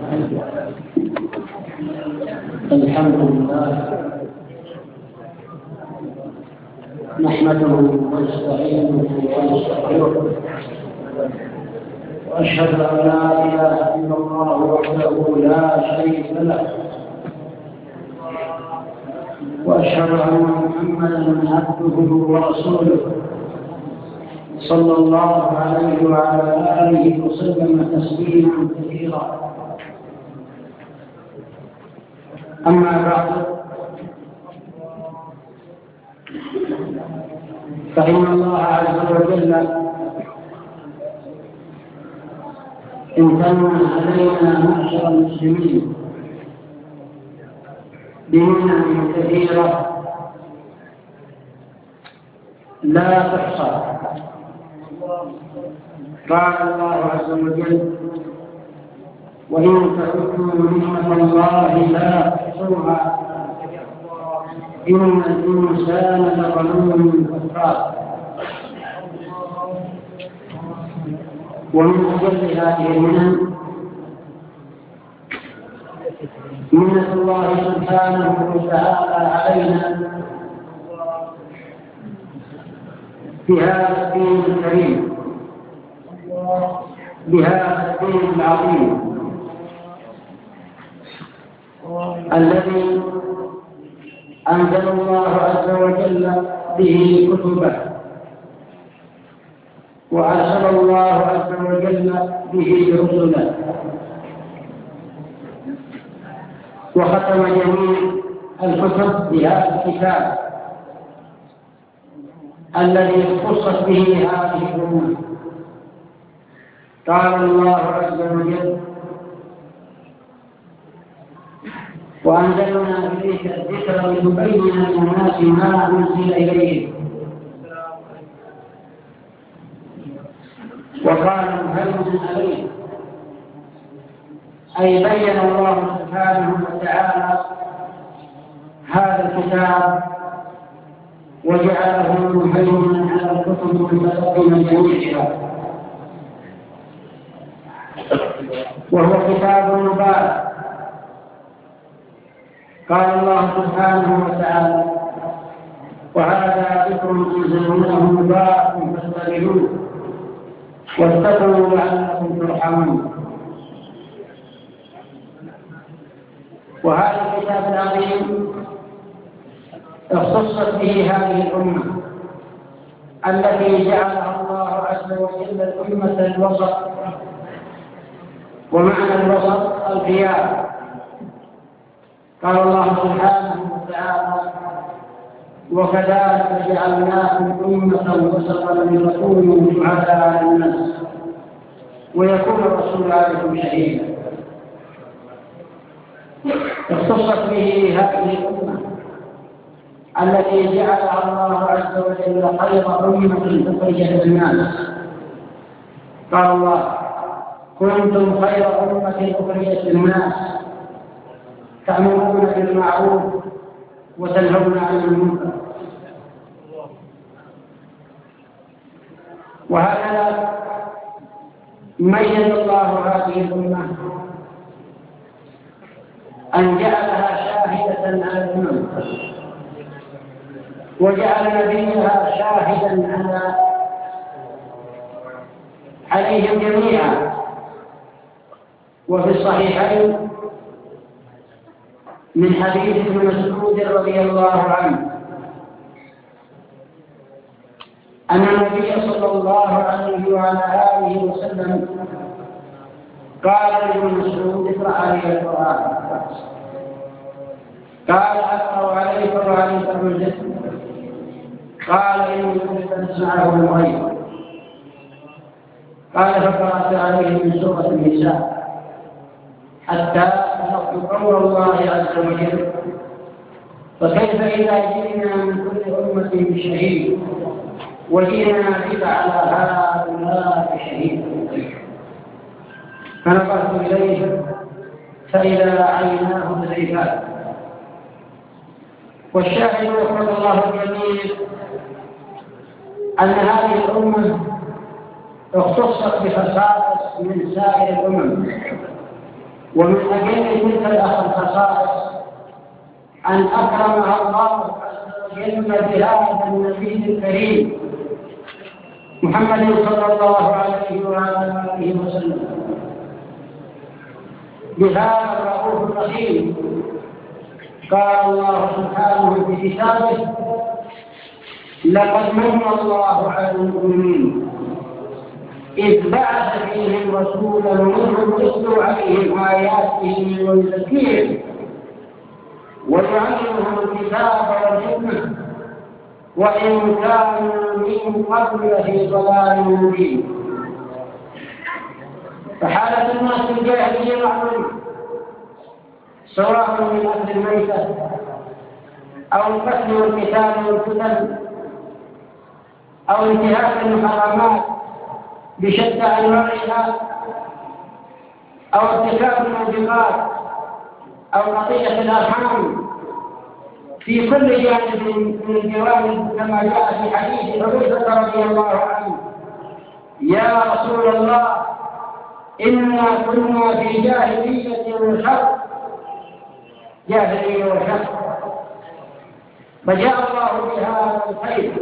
الحمد لله نحمده ونستعينه ونستغفره وأشهد أن لا إله إلا الله وحده لا شريك له وأشهد أن محمدا عبده ورسوله صلى الله عليه وعلى آله وسلم تسليما كثيرا. أما بعد، فإن الله عز وجل امتن علينا معشر المسلمين بمنن كثيرة لا تحصى. قال الله عز وجل: وإن تعدوا نعمة الله لا تحصوها إن الإنسان لظلوم كفار. ومن أجل هذه المنن منة الله سبحانه وتعالى علينا في هذا الدين الكريم، بهذا الدين العظيم الذي أنزل الله عز وجل به كتبه، وأرسل الله عز وجل به رسله، وختم جميع الكتب بهذا الكتاب الذي اختصت به هذه الأمة. قال الله عز وجل: وأنزلنا إليك الذكر لتبين للناس ما أنزل إليهم. وقال مهيمن عليه، أي بين الله سبحانه وتعالى هذا الكتاب وجعله مهيمنا على الكتب المتقدمة جميعها، وهو كتاب مبارك. قال الله سبحانه وتعالى: وهذا ذكر أنزلناه مبارك فاتبعوه واتقوا لعلكم ترحمون. وهذا الكتاب العظيم اختصت به هذه الأمة التي جعلها الله عز وجل الأمة الوسط. ومعنى الوسط الخيار. قال الله سبحانه وتعالى: وكذلك جعلناكم أمة وسطا لتكونوا شهداء على الناس ويكون الرسول عليكم شهيدا. اختصت به هذه الأمة التي جعلها الله عز وجل خير أمة أخرجت للناس. قال الله: كنتم خير أمة أخرجت للناس تأمرون بالمعروف وتنهون عن المنكر. وهكذا ميز الله هذه الأمة أن جعلها شاهدة على الأمم، وجعل نبيها شاهدا عليهم جميعا. وفي الصحيحين من حديث ابن مسعود رضي الله عنه أن النبي صلى الله عليه وعلى آله وسلم قال لابن مسعود: اقرأ علي القرآن. قال: أقرأ عليك وعليك الرجل. قال: إني كنت أسمعه من غير. قال: فقرأت عليه من سورة النساء حتى بلغت قول الله عز وجل: فكيف إذا جئنا من كل أمة بشهيد وجئنا بك على هؤلاء شهيد. فنظرت إليه فإذا عيناه مذرفات. والشاهد وفق الله الجميل أن هذه الأمة اختصت بخصائص من سائر الأمم، ومن أجل تلك الخصائص أن أكرمها الله عز وجل بهذا النبي الكريم محمد صلى الله عليه وعلى آله وسلم، بهذا الرؤوف الرحيم. قال الله سبحانه في كتابه: لقد من الله على المؤمنين إذ بعث فيهم رسولا منهم يتلو عليهم آياته ويزكيهم ويعلمهم الكتاب والحكمة وإن كانوا من قبل في ضلال مبين. فحالة الناس في الجاهلية معلومة، سواء من أكل الميتة أو القتل والقتال والفتن أو انتهاك المحرمات بشتى أنواعها أو ارتكاب الموبقات أو قطيعة الأرحام، في كل جانب من الجوانب كما جاء في حديث حذيفة رضي الله عنه: يا رسول الله إنا كنا في جاهلية وشر، جاهلية وشر، فجاء الله بهذا الخير.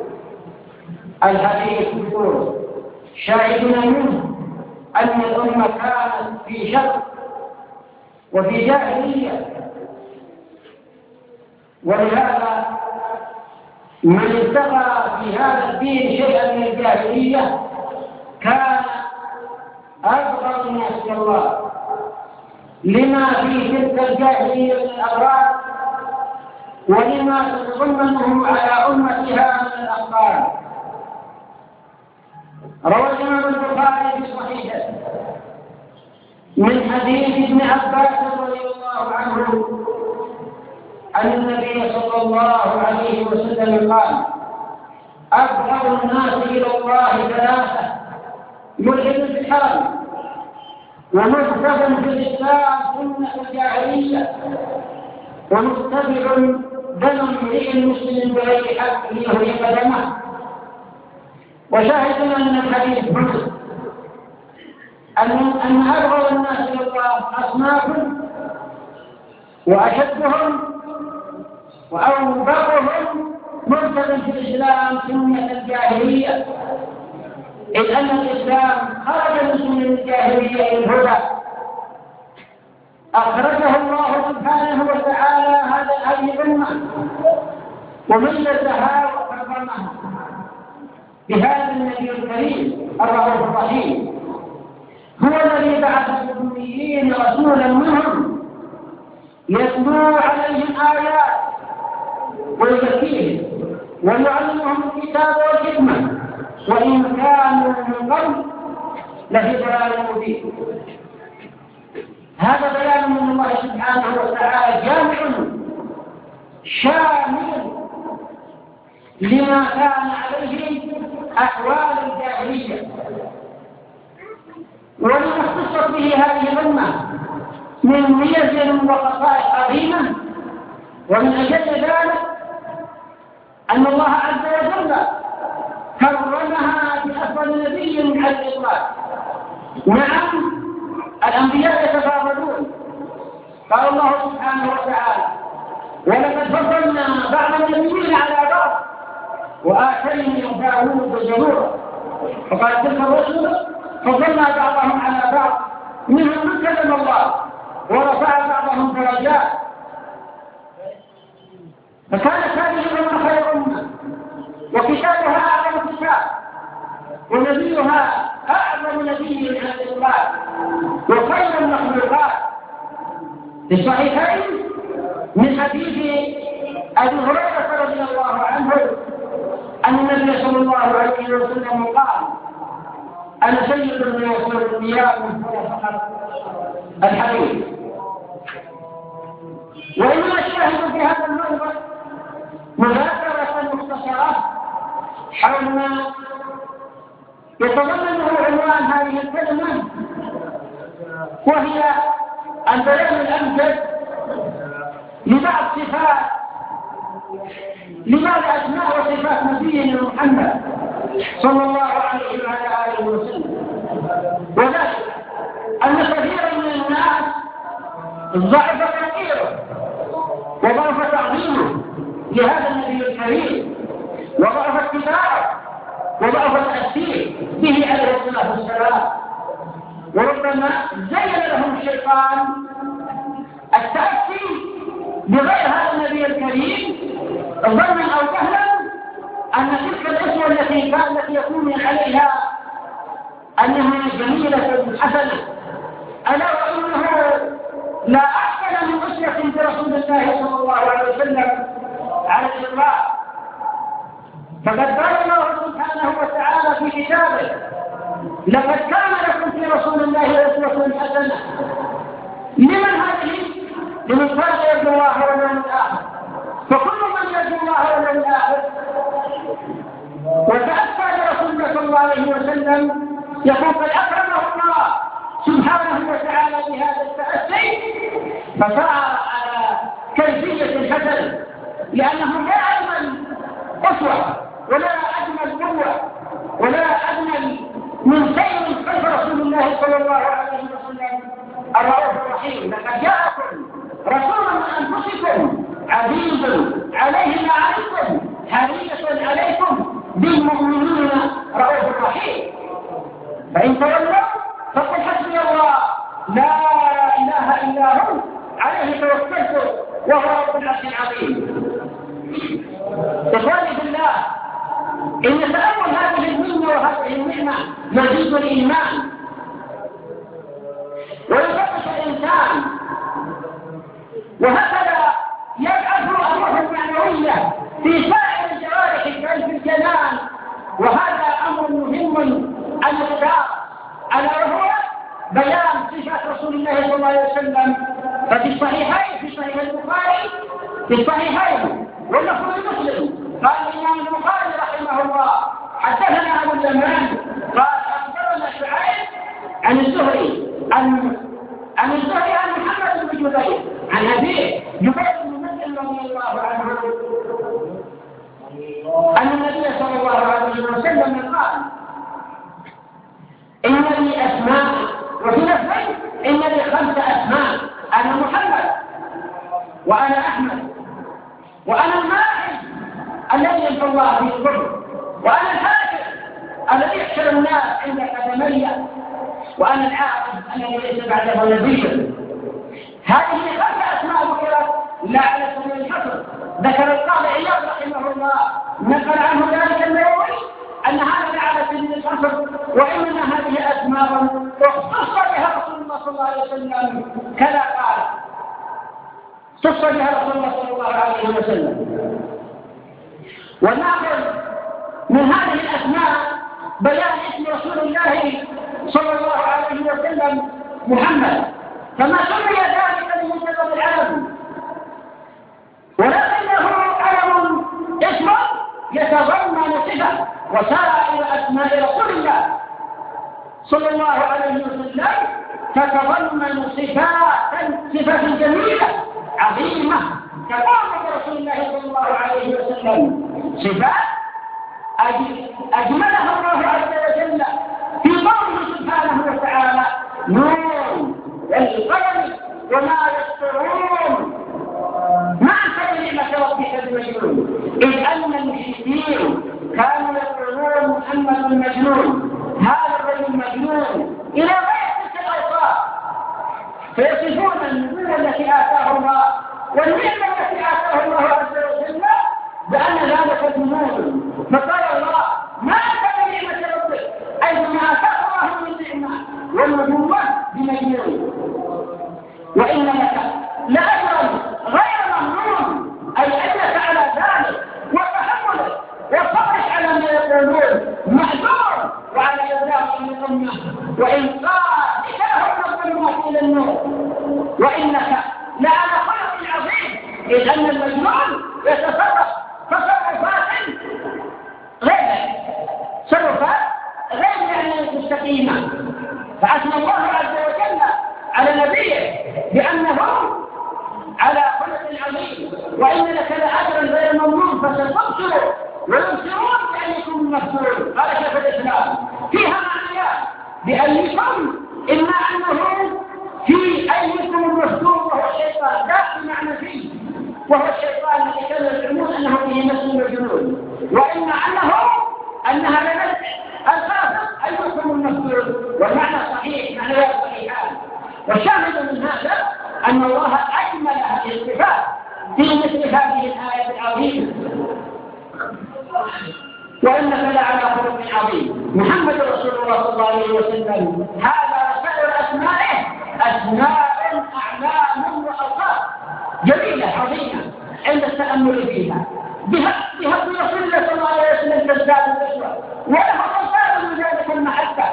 الحديث يقول: شاهدنا منه أن الأمة كانت في شر وفي جاهلية، ولهذا من اتقى في هذا الدين شيئا من الجاهلية كان أبغض الناس إلى الله، لما في تلك الجاهلية من الأضرار ولما تتضمنه على أمتها من الأخطار. روى الإمام البخاري في صحيحه من حديث ابن عباس رضي الله عنه أن النبي صلى الله عليه وسلم قال: أبغض الناس إلى الله ثلاثة: ملحد في الحرم، ومرتد في الإسلام سنة الجاهلية، ومتبع دم امرئ مسلم بغير حق ليهلك دمه. وشاهدنا أن الحديث مسلم أن أبغض الناس إلى الله أصناف، وأشدهم وأوبقهم مرتد في الإسلام سنة الجاهلية، إذ أن الإسلام خرج من سنة الجاهلية إلى الهدى، أخرجه الله سبحانه وتعالى هذه الأمة وميزها وكرمها بهذا النبي الكريم الرؤوف الرحيم. هو الذي بعث الأميين رسولا منهم يتلو عليهم آيات ويزكيهم ويعلمهم الكتاب والحكمة وإن كانوا من قبل لفي ضلال مبين. هذا بيان من الله سبحانه وتعالى جامع شامل لما كان عليه أحوال الجاهلية ولما اختصت به هذه الأمة من ميز وخصائص عظيمة. ومن أجل ذلك أن الله عز وجل كرمها بأفضل نبي على الإطلاق. نعم، الأنبياء يتفاضلون، قال الله سبحانه وتعالى: ولقد فضلنا بعض النبيين على بعض وآتينا داوود زبورا. فقال تلك الرسل فضلنا بعضهم على بعض، منهم من كلم الله ورفع بعضهم درجات. فكانت هذه الأمة خير أمة، وكتابها أعظم كتاب، ونبيها أعظم نبي على الإطلاق، وخير المخلوقات. في الصحيحين من حديث أبي هريرة رضي الله عنه أن النبي صلى الله عليه وسلم قال: أنا سيد الناس والقيام فقط. الحديث. وإنما الشاهد في هذا الموضوع مذاكرة مختصرة حول ما يتضمنه عنوان هذه الكلمة، وهي البيان الأمثل لبعض صفات لبعض أسماء وصفات نبينا محمد صلى الله عليه وعلى آله وسلم. وذلك أن كثيرا من الناس ضعف تقديره وضعف تعظيمه لهذا النبي الكريم، وضعف اتباعه، وضعف التأثير به عليه الصلاة والسلام. وربما زين لهم الشيطان التأثي بغير هذا النبي الكريم ظنا أو جهلا أن تلك الأسوة التي يكون عليها أنها جميلة حسنة، ألا وإنه لا أحسن من أسوة برسول الله صلى الله عليه وسلم على الإطلاق. فقد قال الله سبحانه وتعالى في كتابه: لقد كان لكم في رسول الله أسوة حسنة. لمن هذه؟ لمن كان يرجو الله واليوم الآخر. فكل من يرجو الله واليوم الآخر وتأسى برسول الله صلى الله عليه وسلم يقول قد أكرمه الله سبحانه وتعالى بهذا التأسي، فسعى على كيفية حسنة، لأنه لا أجمل أسوة ولا أجمل قوة ولا أجمل من سير خلف رسول الله صلى الله عليه وسلم الرؤوف الرحيم. لقد جاءكم رسول من أنفسكم عزيز عليه ما عنتم حريص عليكم بالمؤمنين رؤوف رحيم. فإن تولوا فقل حسبي الله لا إله إلا هو عليه توكلت وهو رب العرش العظيم. إخواني بالله، إن تأمل هذه المنة وهذه النعمة مزيد الإيمان ويفتش الإنسان، وهكذا يبعث الروح المعنوية في سائر الجوارح بل في الجنان. وهذا أمر مهم أن يدار على وهو بيان صفات رسول الله صلى الله عليه وسلم. ففي الصحيحين، في صحيح البخاري، في الصحيحين واللفظ مسلم، قال الإمام البخاري رحمه الله: حدثنا أبو اليمان قال أخبرنا شعيب عن الزهري عن محمد بن جبير عن أبيه جبير بن مسلم رضي الله عنه أن النبي صلى الله عليه وسلم قال: إن لي أسماء، وفي نفسي إن لي 5 أسماء: أنا محمد، وأنا أحمد، وأنا الماحي الذي يلقى الله في الكفر، وأنا الحاكم الذي يحشر الناس عند قدمي، وأنا العاقب الذي ليس بعده نبي. هذه 5 أسماء ذكرت لا على سبيل الحصر. ذكر القاضي عياض رحمه الله نقل عنه ذلك النووي أن هذا على سبيل الحصر، وإنما هذه أسماء اختص بها رسول الله صلى الله عليه وسلم كذا قال: اختص بها رسول الله صلى الله عليه وسلم. ونأخذ من هذه الأسماء بيان اسم رسول الله صلى الله عليه وسلم محمد، فما سمي ذلك بمجرد العلم، ولكنه علم اسمه يتضمن صفة وسائر أسماء رسول الله صلى الله عليه وسلم تتضمن صفات جميلة عظيمة كقول رسول الله صلى الله عليه وسلم، صفات أجملها الله عز وجل في قوله سبحانه وتعالى: نون والقلم وما يسطرون ما أنت بنعمة ربك بمجنون. إذ أن المشركين كانوا يقولون محمد مجنون، هذا الرجل مجنون، إلى غير تلك الأوصاف، فيصفون النبوة التي آتاه الله والنعمة التي آتاه الله عز وجل بأن ذلك جنون. فقال الله: ما أنت بنعمة ربك، أي بما آتاه الله من نعمة، والنبوة بمجنون. وإن لك لأجرا غير ممنون، أي أنك على ذلك وتحمله وصبرك على ما يقولون معذور، وعلى إبلاغ الأمة وإنقاذك لهم الظلمات إلى النور، وإنك لعلى خلق عظيم. إذ أن المجنون يتصرف تصرفات غير يعني مستقيمة. فأثنى الله عز وجل على نبيه بأنه على خلق عظيم، وإن لك لأجرا غير ممنون، فستبصر ويبصرون بأيكم المفتون. قال شيخ الإسلام فيها معنيات: بأيكم إما أنه في أيكم المفتون وهو وهو الشيطان الذي كانوا يزعمون أنه فيه نفس الجنون، وإن أنها لنفس الخافض أيكم المفعول، والمعنى صحيح، معنى صحيحان. والشاهد من هذا أن الله أجمل هذه الصفات في مثل هذه الآية العظيمة. وإنك لعلى خلق عظيم. محمد رسول الله صلى الله عليه وسلم هذا سائر أسمائه أسماء أعلام وألقاب جميلة عظيمة عند التأمل فيها. بها رسول الله صلى الله عليه وسلم تزداد الأسوة، وله رسالة من ذلك المحبة.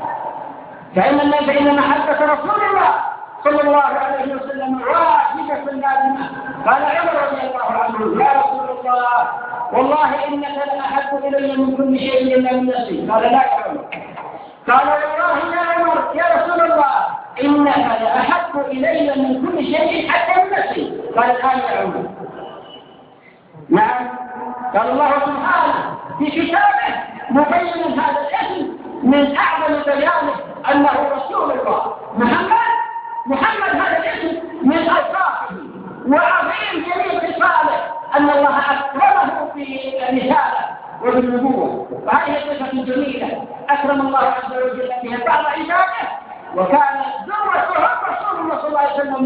فإن محبة رسول الله صلى الله عليه وسلم واجبة لازمة. قال عمر رضي الله عنه: يا رسول الله والله إنك لأحب إلي من كل شيء إلا من نفسي. قال: لا يا عمر. قال: والله يا عمر يا رسول الله إنك لأحب إلي من كل شيء حتى من نفسي. قال: الآن يا عمر. نعم. قال الله سبحانه في كتابه مبين هذا الاسم من أعظم بيانه أنه رسول الله. محمد هذا الاسم من أوصافه وعظيم جميع خصاله أن الله أكرمه في الرسالة وبالنبوة، وهذه صفة جميلة أكرم الله عز وجل بها بعض عباده، وكان ذروته رسول الله صلى الله عليه وسلم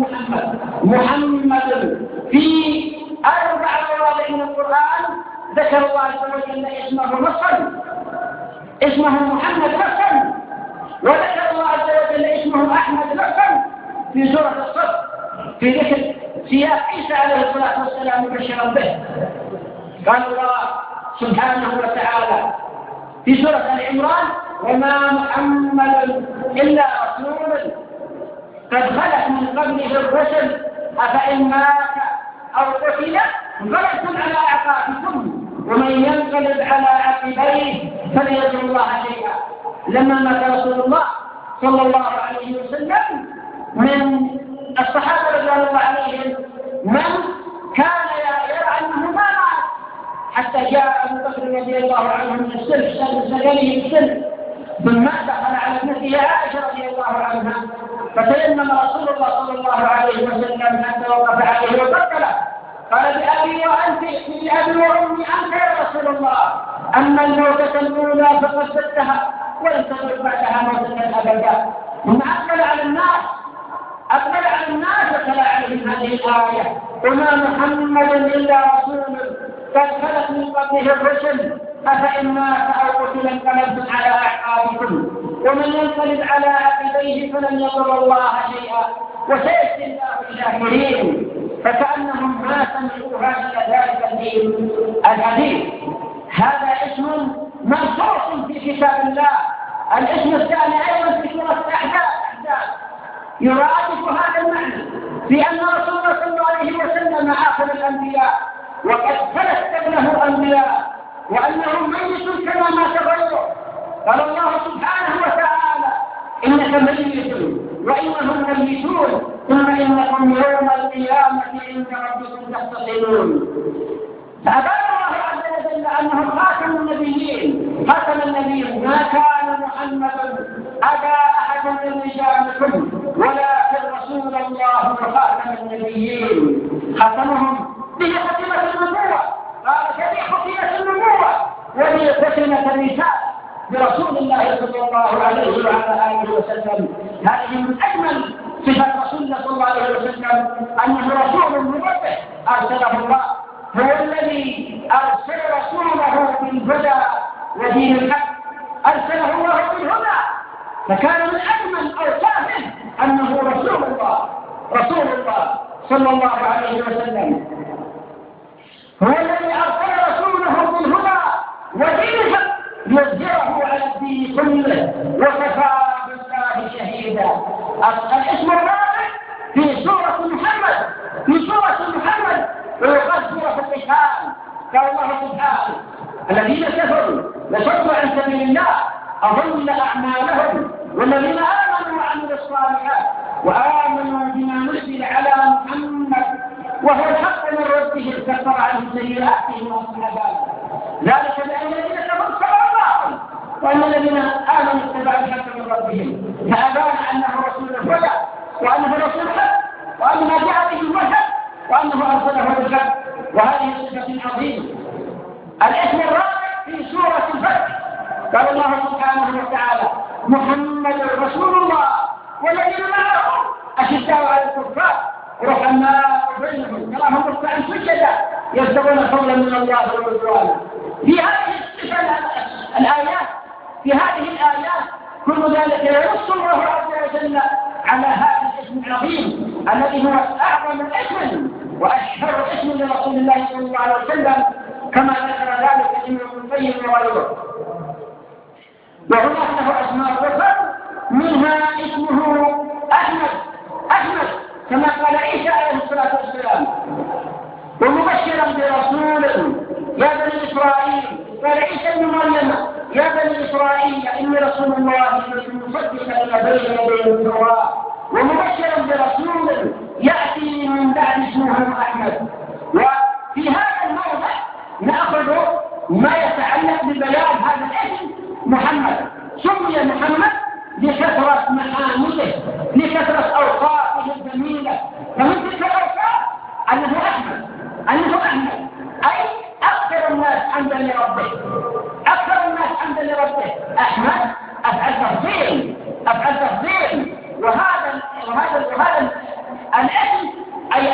محمد. في 4 مواضع من القرآن ذكر الله عز وجل اسمه نصا، اسمه محمد نصا، وذكر الله عز وجل اسمه أحمد نصا في سورة الصف في ذكر سياق عيسى عليه الصلاة والسلام مبشرا به. قال الله سبحانه وتعالى في سورة العمران: وما محمد إلا رسول قد خلت من قبله الرسل أفإن مات أو قتل انقلبتم على أعقابكم ومن ينقلب على عقبيه فليضر الله شيئا. لما مات رسول الله صلى الله عليه وسلم من الصحابة رضوان الله عليهم من كان يرى أنه ما مات، حتى جاء أبو بكر رضي الله عنه من سجنه السن، ثم دخل على ابنته عائشة رضي الله عنها فتيمم رسول الله صلى الله عليه وسلم حتى وقف عليه وقتله. قال: بأبي وأمي أنت يا رسول الله، أما الموتة الأولى فقد سدها ولن تدر بعدها موتة أبدا. ثم أقبل على الناس وتلا عليهم هذه الآية: وما محمد إلا رسول قد خلت من قبله الرسل أفإن مات أو قتل انقلبتم على أعقابكم ومن ينقلب على عقبيه فلن يضر الله شيئا وسيجزي الله الشاكرين. فكأنهم ما سمعوا هذا ذلك الدين الحديث. هذا اسم منصوص في كتاب الله. الاسم الثاني أيضا في سورة الأحزاب يرادف هذا المعنى في أن رسول الله صلى الله عليه وسلم آخر الأنبياء وقد خلت قبله أنبياء وأنهم ميت كما مات غيره. قال الله سبحانه وتعالى: إنك ميت وإنهم ميتون ثم إنكم يوم القيامة عند ربكم تختصمون. فأبان الله عز وجل أنه خاتم النبيين. ما كان محمد أبا أحد من رجالكم ولكن رسول الله وخاتم النبيين. ختمهم به ختمة النبوة. قال: به ختمة النبوة وبه ختمة الرسالة برسول الله صلى الله عليه وعلى آله وسلم. هذه من أجمل صفة رسول الله صلى الله عليه وسلم أنه رسول من ربه أرسله الله. هو الذي أرسل رسوله بالهدى ودين الحق، أرسله الله بالهدى، فكان من أجمل أوصافه أنه رسول الله صلى الله عليه وسلم. هو الذي أرسل رسوله بالهدى ودين الحق يظهره على الدين كله وكفى بالله شهيدا. الاسم الرابع في سورة محمد ويقال سورة القتال. قال الله سبحانه: الذين كفروا وصدوا عن سبيل الله أضل أعمالهم والذين آمنوا وعملوا الصالحات وآمنوا بما نزل على محمد وهو الحق من ربهم كفر عنهم سيئاتهم وأصلح ذلك بأن الذين كفروا اتبعوا الباطل وأن الذين آمنوا اتبعوا الحق من ربهم. فأبان أنه رسول الهدى وأنه رسول الحق وأن ما جاء به الوحي وأنه أرسله بالحق، وهذه صفة عظيمة. الاسم الرابع في سورة الفتح قال الله سبحانه وتعالى: محمد رسول الله والذين معه أشداء على الكفار رحماء بينهم تراهم ركعا سجدا يبتغون فضلا من الله ورضوانه. في هذه الآيات كل ذلك ينص الله عز وجل على هذا الاسم العظيم الذي هو أعظم اسم وأشهر اسم لرسول الله صلى الله عليه وسلم، كما ذكر ذلك ابن القيم وغيره. وهناك له أسماء أخرى منها اسمه أحمد كما قال عيسى عليه الصلاة والسلام: ومبشرا برسول يا بني إسرائيل. قال عيسى بن مريم: يا بني إسرائيل إني رسول الله مصدقا لما بين يدي التوراة ومبشرا برسول يأتي من بعد اسمه أحمد. وفي هذا الموضع نأخذ ما يتعلق ببيان هذا الاسم محمد. سمي محمد لكثرة محامده، لكثرة أوصافه الجميلة، فمن تلك الأوصاف أنه أحمد أي أكثر الناس حمدا لربه، أحمد أفعل تفضيل. وهذا الاسم أي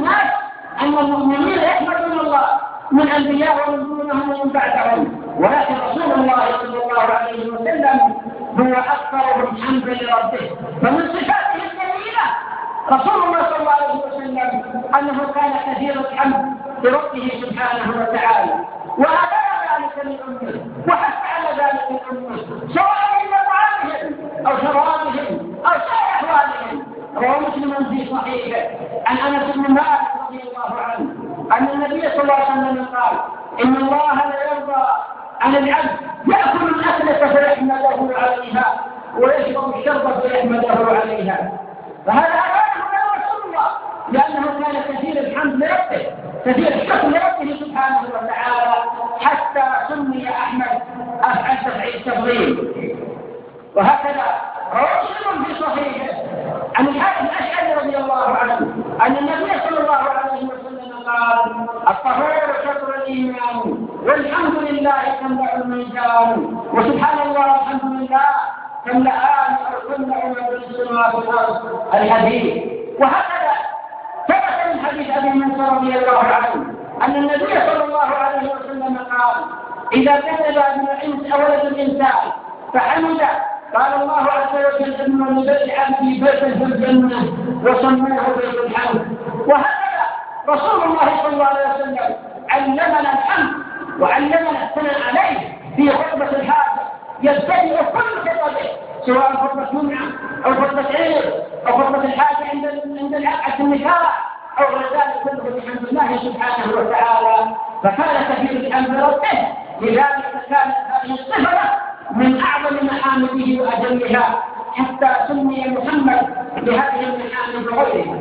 أن المؤمنين يحمدون الله من أنبياء ومن دونهم ومن بعدهم، ولكن رسول الله صلى الله عليه وسلم هو أكثرهم حمدا لربه. فمن صفاته الجميلة رسول الله صلى الله عليه وسلم أنه كان كثير الحمد لربه سبحانه وتعالى، وآثر ذلك لأمه وحث على ذلك الأمة سواء من طعامهم أو شرابهم أو سائر أحوالهم. روى مسلم في صحيحه عن أنس بن مالك رضي الله عنه أن النبي صلى الله عليه وسلم قال: إن الله لا يرضى عن العبد يأكل الأكلة فيحمده عليها ويشرب الشربة فيحمده عليها. فهذا أمانه رسول الله لأنه كان كثير الحمد لربه، كثير الشكر لربه سبحانه وتعالى، حتى سمي أحمد أفعل تفضيل. وهكذا روى مسلم في صحيحه عن الحارث الأشعري رضي الله عنه أن النبي صلى الله عليه وسلم قال: الطهور شطر الإيمان والحمد لله تملأ الميزان وسبحان الله والحمد لله تملأان أو تملأ ما بين السماوات والأرض. الحديث. وهكذا ثبت من حديث أبي موسى رضي الله عنه أن النبي صلى الله عليه وسلم قال: إذا كذب ابن الإنس أو ولد الإنسان فحمد قال الله عز وجل: إن لبيت عبدي بيتا في الجنة وسموه بيت الحمد. وهكذا رسول الله صلى الله عليه وسلم علمنا الحمد وعلمنا الثناء عليه في خطبة الحاجة، يبتدئ كل خطبه سواء خطبة جمعة أو خطبة عيد أو خطبة الحاجة عند العقد النكاح أو غير ذلك كله بحمد الله سبحانه وتعالى. فكان كثير الحمد ربه، لذلك كانت هذه الصفة من أعظم محامده وأجلها، حتى سمي محمد بهذه المحامد وغيرها.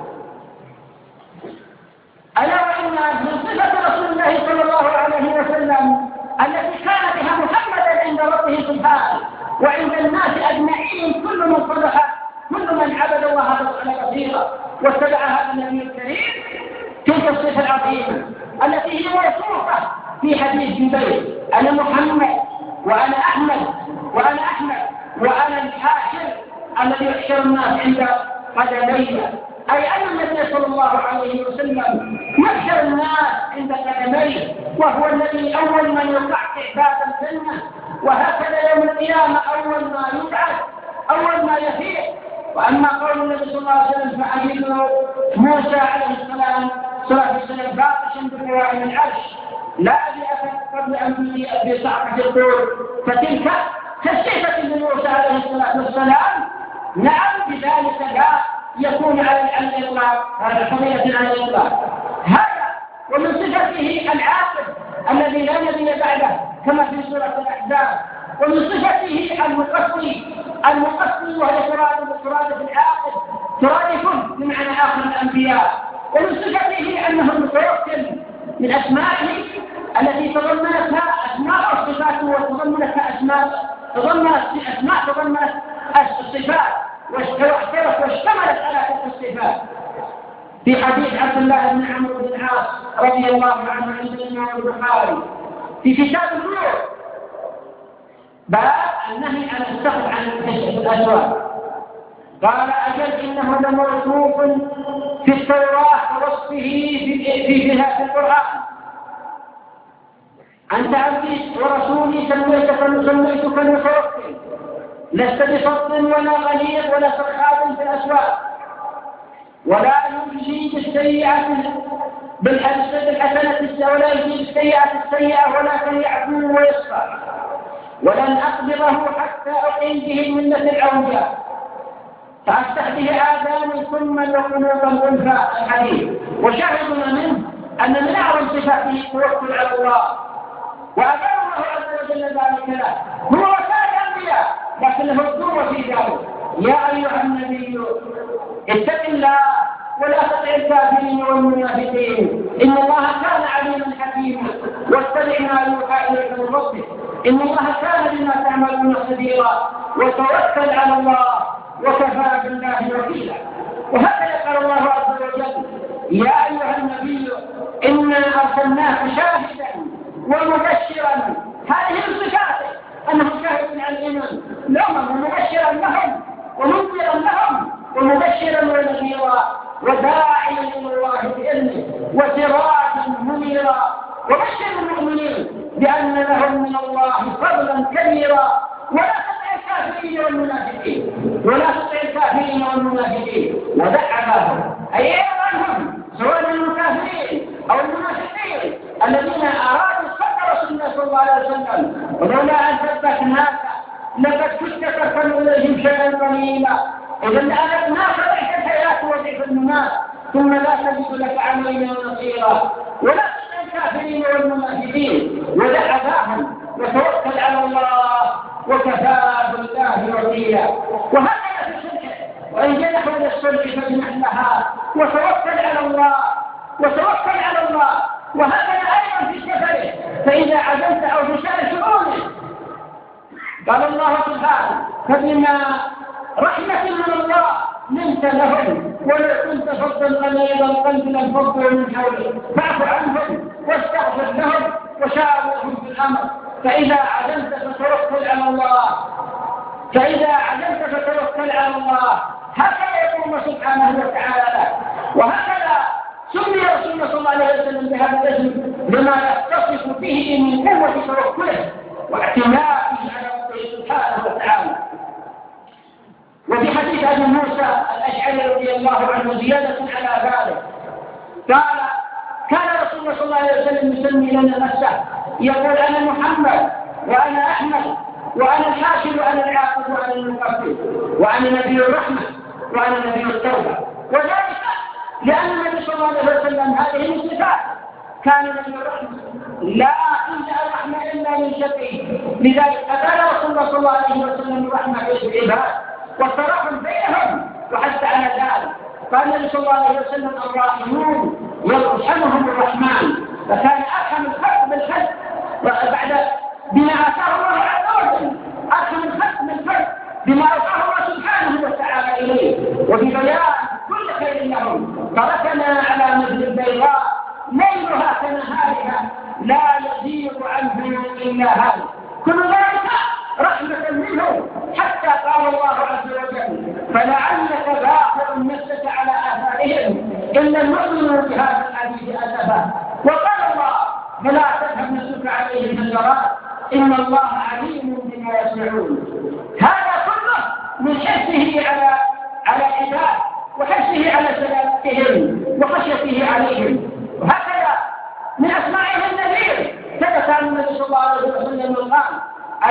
ألا وإن من صفة رسول الله صلى الله عليه وسلم التي كان بها محمدا عند ربه سبحانه وعند الناس أجمعين، كل من صلح، كل من عبد الله على بصيرة واتبع هذا النبي الكريم، تلك الصفة العظيمة التي هي موصوفة في حديث جبريل: أنا محمد وأنا أحمد وأنا الحاشر الذي يحشر الناس عند قدمي. أي أن النبي صلى الله عليه وسلم يحشر الناس عند قدميه، وهو الذي أول من يقعد باب الجنة، وهكذا يوم القيامة أول ما يبعث، أول ما يفيق. وأما قول النبي صلى الله عليه وسلم فحديث موسى عليه السلام صلى السلام باطشا بقوائم العرش: لا أبي أفد قبل أن تجيء بصعقة الطور، فتلك كالصفة لموسى عليه الصلاة والسلام. نعم، بذلك لا يكون على الإطلاق، هذا قضية على الإطلاق. هذا ومن صفته العاقب الذي لا نبي بعده كما في سورة الأحزاب، ومن صفته المقصي وهي ترادف العاقب، ترادف بمعنى آخر الأنبياء. ومن صفته أنه المتوكل من أسمائه التي تضمنتها أسماء الصفات، وتضمنتها تضمنت الصفات واشتملت على تلك الصفات. في حديث عبد الله بن عمرو بن العاص رضي الله عنه عند الإمام البخاري في كتاب النور باب النهي عن السخط عن الأزواج. قال أجل إنه لموصوف في التوراة ووصفه في القرآن. أنت عبدي ورسولي سميتك المتوكل لست بفض ولا غليظ ولا سخاب في الأسواق ولا يمشي بالسيئة بالحسنة ولا يجي بالسيئة السيئة ولكن يعفو ويصفح ولن أقبضه حتى أقيم به الملة الأوجاع فأفتح به آذان ثم وقلوب الأنثى الحديث. وشاهدنا منه أن من أعظم صفاته التوكل على الله وأبان الله عز وجل ذلك له هو وسائل الأنبياء لكن له القوة في ذلك. يا أيها النبي اتق الله ولا تطع الكافرين والمنافقين إن الله كان عليما حكيما واتبع ما يوحى إليك من ربك إن الله كان بما تعملون خبيرا وتوكل على الله وكفى بالله وكيلا. وهكذا قال الله عز وجل يا أيها النبي إنا أرسلناك شاهدا ومبشرا. هذه الصفات أنه شاهد عن الإيمان لهم ومبشرا لهم ومنذرا لهم ومبشرا ونذيرا وداعيا إلى الله بإذنه وسراجا منيرا. وبشر المؤمنين بأن لهم من الله فضلا كبيرا ولا تطع الكافرين والمنافقين ودعهم أي عنهم سواء المكافرين أو المنافقين الذين أرادوا صدر رسول الله صلى الله عليه وسلم ولولا أن ثبتناك لقد كنت تركن إليهم شيئا قليلا إذا أذقناك ضعف الحياة وضعف الممات ثم لا تجد لك علينا نصيرا. ولا تطع الكافرين والمنافقين ودعهم وتوكل على الله وكفى بالله وكيلا. وهكذا في الصلح وإن جنحوا للصلح فاجنح لها وتوكل على الله وهكذا أيضا في سفره فإذا عزمت أو في شأن شؤونه قال الله سبحانه فبما رحمة من الله لنت لهم ولو كنت فظا غليظ القلب لانفضوا من حولك فاعف عنهم واستغفر لهم وشاورهم في الأمر فإذا عزمت فتوكل على الله هكذا يقول سبحانه وتعالى له. وهكذا سمي رسول الله صلى الله عليه وسلم بهذا الاسم لما يتصف به من قوة توكله واعتماده على ربه سبحانه وتعالى. وفي حديث أبي موسى الأشعري رضي الله عنه زيادة على ذلك قال كان رسول الله صلى الله عليه وسلم يسمي لنا نفسه يقول أنا محمد وأنا أحمد وأنا الحاشر وأنا العاقب وأنا المقفل وأنا نبي الرحمة وأنا نبي التوبة. وذلك لأن النبي صلى الله عليه وسلم هذه الصفات كان نبي الرحمة لا تنزع الرحمة إلا من شقيه. لذلك أتى رسول الله صلى الله عليه وسلم الرحمة في العباد والتراحم بينهم وحتى على ذلك قال النبي صلى الله عليه وسلم الراحمون يرحمهم الرحمن. فكان أرحم الخلق بالخلق بعد بما أعطاه الله عز وجل أرحم الخلق بالخلق بما أعطاه الله سبحانه وتعالى إليه وفي بيان كل خير لهم تركنا على مثل البيضاء ليلها كنهارها لا يزيغ عنه إلا هذا. كل ذلك رحمة منه حتى قال الله عز وجل فلعلك باخع نفسك على آثارهم إن المؤمنون بهذا الحديث أسفا. وقال الله فلا تذهب نفسك عليهم حسرات إن الله عليم بما يصنعون. هذا كله من حرصه على عباد وحرصه على سلامتهم وخشيته عليهم. وهكذا من أسمائه النذير ثبت عن النبي صلى الله عليه وسلم قال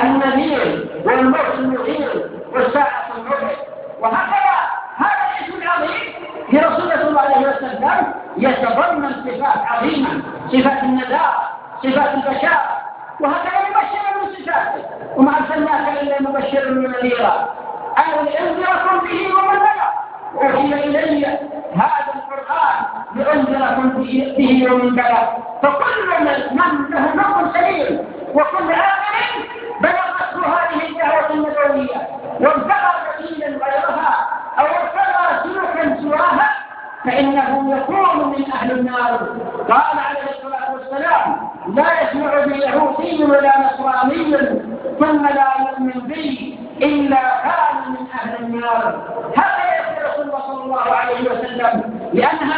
النذير والموت المغير والساعة الموعد. وهكذا هذا الاسم العظيم لرسول الله صلى الله عليه وسلم يتضمن صفات عظيمة صفات النذار صفات البشارة وهكذا مبشرا من صفاته وما أرسلناك إلا مبشرا ونذيرا أن أنذركم به ومن بلغ وأوحي إلي هذا القرآن لأنذركم به ومن بلغ. فكل من له نظر سليم وكل آخر بلغته هذه الدعوة النبوية وابتغى سبيلا غيرها أو ابتغى سلوكا سواها فإنه يكون من أهل النار. قال عليه الصلاة والسلام: لا يسمع بي يهودي ولا نصراني ثم لا يؤمن بي إلا كان من أهل النار. هذا يقول رسول الله صلى الله عليه وسلم، لأنها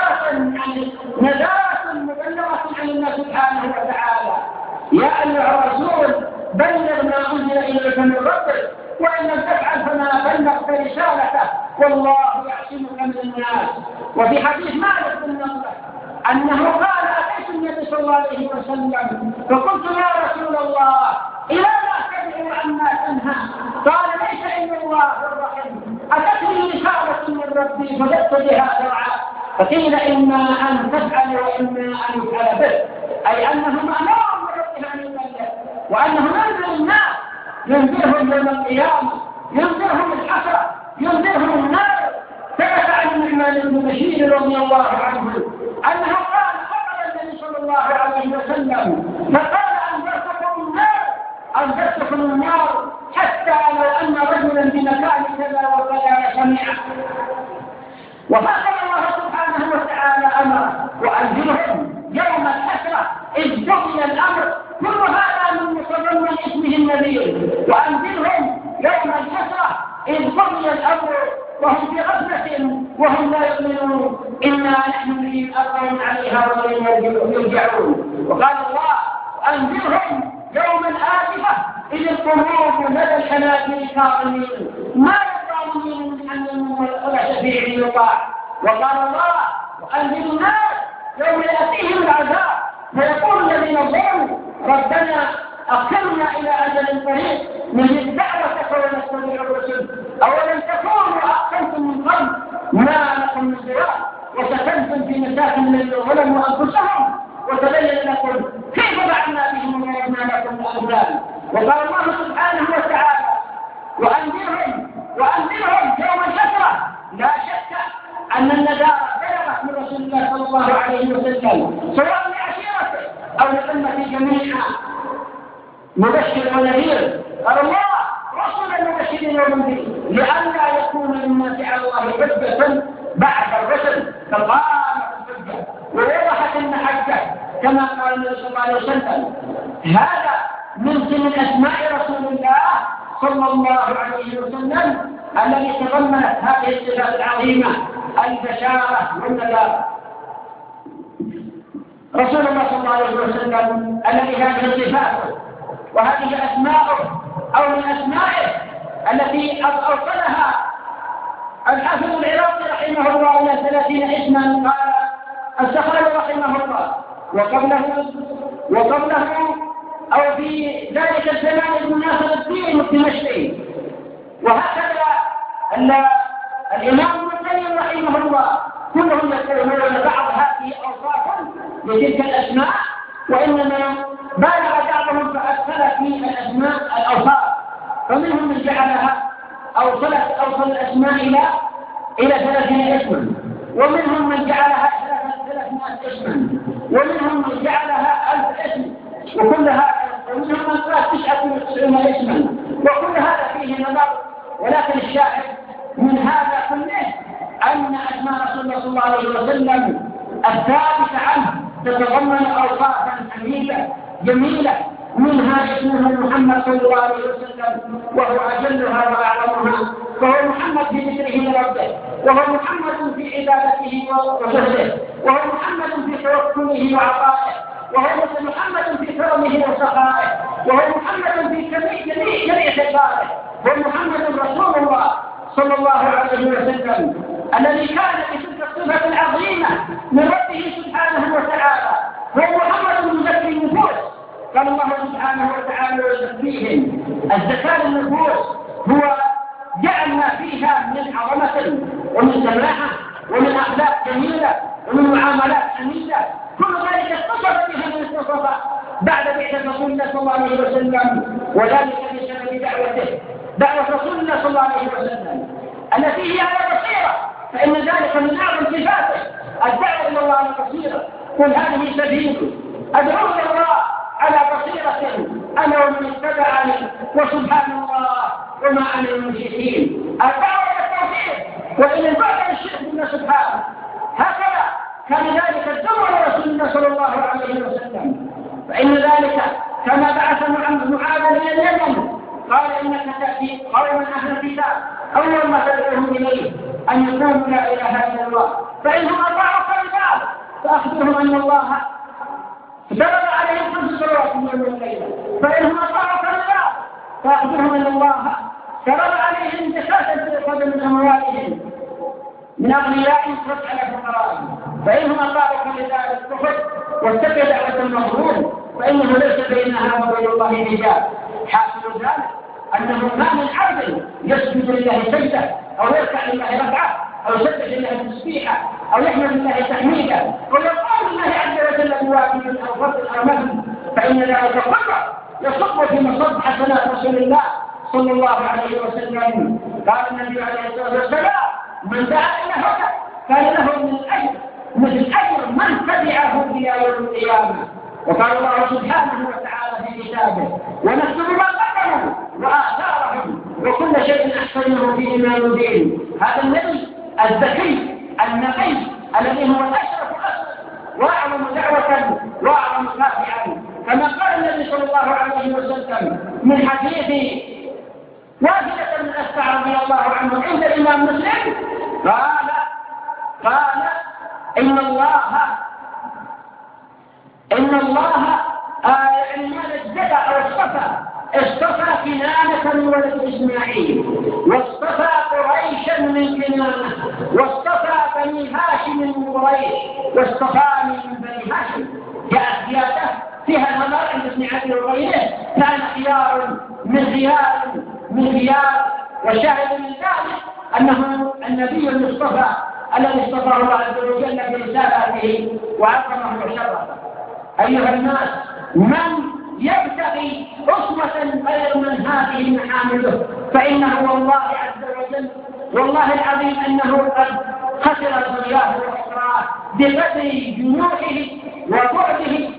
نذارة مبلغة عن الله سبحانه وتعالى. يا أيها الرسول بلغ ما أنزل إليك من ربك، وإن لم تفعل فما بلغت رسالته، والله يعصمك من الناس. وفي حديث مالك بن نضرة أنه قال: أتيت النبي صلى الله عليه وسلم فقلت: يا رسول الله، إلى ما تدعو عما تنهى؟ قال: ليس إلا الله الرحيم، أتتني رسالة من ربي فجدت بها شرعا، فقيل: إما أن تفعل وإما أن يفعل به، أي أنه مأمور من ربها أن يبلغ، وأنه ينزل الناس ينزلهم يوم القيامة، ينزلهم الحسرة، ينزلهم النار. ثبت عن النعمان بن بشير رضي الله عنه أنه قال: خطب النبي صلى الله عليه وسلم فقال: أنذرتكم النار حتى لو أن رجلا بمكان كذا وكذا سمع. وهكذا الله سبحانه وتعالى أمر: وأنذرهم يوم الحسرة إذ قضي الأمر. كل هذا من متضمن اسمه النذير. وأنذرهم يوم الحسرة إذ قضي الأمر وهم في غفلة وهم لا يؤمنون إنا نحن نحيي الأرض عليها وإلينا يرجعون. وقال الله: وأنذرهم يوم الآزفة إذ القلوب لدى الحناجر كاظمين ما يظلمون من حميم ولا شفيع يطاع. وقال الله: وأنذر الناس يوم يأتيهم العذاب فيقول الذين ظلموا ربنا أخرنا إلى أجل قريب نجد دعوتك ونتبع الرسل أولم تكونوا أقسمتم من قبل ما لكم من زوال وسكنتم في مساكن الذين ظلموا أنفسهم وتبين لكم كيف فعلنا بهم وضربنا لكم الأمثال. وقال الله سبحانه وتعالى: وأنذرهم يوم الحسرة. لا شك أن النذارة بلغت من رسول الله صلى الله عليه وسلم سواء لعشيرته أو لأمته جميعا مبشر ونذير. قال الله: رسلا مبشرين ومنذرين لئلا يكون للناس على الله حجة بعد الرسل فقامت الحجة ووضحت المحجة كما قال النبي صلى الله عليه وسلم. هذا من أسماء رسول الله صلى الله عليه وسلم الذي تضمنت هذه الصفات العظيمة: البشارة والنذارة. رسول الله صلى الله عليه وسلم الذي هذه صفاته وهذه أسماؤه أو من أسمائه التي أوصلها الحافظ العراقي رحمه الله إلى 30 اسما. قال السخاوي رحمه الله: وقبله أو في ذلك الزمان ابن ناصر الدين الدمشقي. وهكذا الإمام ابن القيم رحمه الله كلهم يذكرون بعض هذه أوصاف لتلك الأسماء، وإنما بالغ بعضهم فأدخل في الأسماء الأوصاف، فمنهم من جعلها أوصل الأسماء إلى 30 اسما، ومنهم من جعلها 300 اسما، ومنهم من جعلها 1000 اسم، ومنهم من قال 99 اسما، وكل هذا فيه نظر. ولكن الشاهد من هذا كله أن أسماء رسول الله صلى الله عليه وسلم الثابتة عنه تتضمن أوصافا حميدة جميلة، منها اسمه محمد صلى الله عليه وسلم وهو أجلها وأعظمها، فهو محمد في ذكره لربه، وهو محمد في عبادته وشهده، وهو محمد في توكله وعطائه، وهو محمد في كرمه وسخائه، وهو محمد في جميع خطابه، هو محمد رسول الله صلى الله عليه وسلم الذي كان بتلك الصفة العظيمة من ربه سبحانه وتعالى. هو محمد مزكي النفوس، قال الله سبحانه وتعالى: ويزكيهم. الزكاة للنفوس هو جعل ما فيها من عظمة ومن سماحة ومن أخلاق جميلة ومن معاملات حميدة، كل ذلك اتصف بها من الصفات بعد بعثة رسول الله صلى الله عليه وسلم، وذلك بسبب دعوة رسول الله صلى الله عليه وسلم التي هي على بصيرة، فإن ذلك من أعظم صفاته الدعوة إلى الله على بصيرة. قل هذه سبيلي أدعو إلى الله على بصيرة أنا ومن اتبعني وسبحان الله وما أنا من المشركين. الدعوة إلى التوحيد وإلى البعد عن الشرك بالله سبحانه، كان ذلك الدور رسول الله صلى الله عليه وسلم. فإن ذلك كما بعث معاذ إلى اليمن قال إنك تأتي قوما أهل الكتاب أول ما تدعوهم إليه أن يقولوا لا إله إلا الله، فإنهم أطاعوك لذلك فأخبرهم أن الله فرض عليهم 5 صلوات اليوم والليلة، فإنهم أطاعوك لذلك فأخبرهم أن الله فرض عليهم زكاة تؤخذ من أموالهم من أغنيائهم ترد على فقرائهم، فإنهم أطاعوك لذلك فخذ واتقي دعوة المظلوم فإنه ليس بينها وبين الله حجاب. حاصل ذلك أنه ما من عبد يسجد لله سجدة أو يركع لله ركعة أو يسبح لله تسبيحة أو يحمد الله تحميدا أو يقول الله عز وجل بواجب أو فضل أو مثل، فإن ذلك فقط يصب في مصب حسنات رسول الله صلى الله عليه وسلم. قال النبي عليه الصلاة والسلام من دعا إلى هدى كان له من الأجر مثل أجر من تبعه إلى يوم القيامة. وقال الله سبحانه وتعالى في كتابه ونكتب ما قدموا وآثارهم وكل شيء أحسنه في إمام مبين. هذا النبي الذكي النقي الذي هو الأشرف أصلا وأعظم دعوة وأعظم شافعا، كما قال النبي صلى الله عليه وسلم من حديث واحدة من أسمع رضي الله عنه عند الإمام مسلم قال إن الله يعني ما نجد أو اصطفى كنانة من ولد إسماعيل، واصطفى قريشا من كنانة، واصطفى بني هاشم من قريش، واصطفاني من بني هاشم. جاءت زيادة فيها النظر عند ابن عبد وغيره كان خيار من خيار، وشاهد من ذلك أنه النبي المصطفى الذي اصطفاه الله عز وجل برسالته وعظمه وشرفه. أيها الناس، من يبتغي أسوة غير من هذه محامده فإنه والله عز وجل والله العظيم أنه قد خسر الدنيا والأخرى بقدر جنوحه وبعده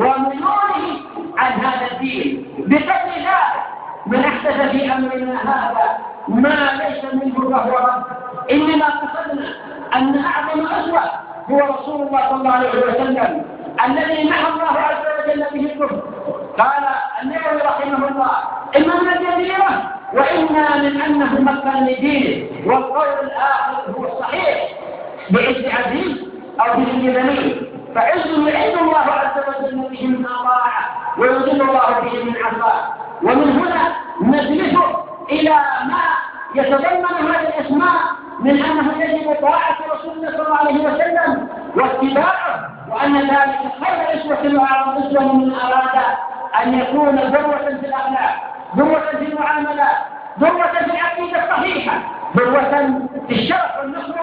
وميوله عن هذا الدين. بقدر ذلك من أحدث في أمرنا هذا ما ليس منه فهو رد. إنما قصدنا أن أعظم أسوة هو رسول الله صلى الله عليه وسلم الذي نهى الله عز وجل به الكفر. قال النووي رحمه الله إما من الجزيرة وإما من أنه مكان لدينه، والقول الآخر هو الصحيح بعز عزيز أو بعز ذليل، فعز يعز الله عز وجل به من طاعة ويذل الله به من عصاه. ومن هنا نسلك إلى ما يتضمن هذه الأسماء من أنه يجب طاعة رسول الله صلى الله عليه وسلم واتباعه، وأن ذلك خير أسوة وأعظم أسوة من أراد أن يكون ذروة في الأخلاق، ذروة في المعاملات، ذروة في العقيدة الصحيحة، ذروة في الشرف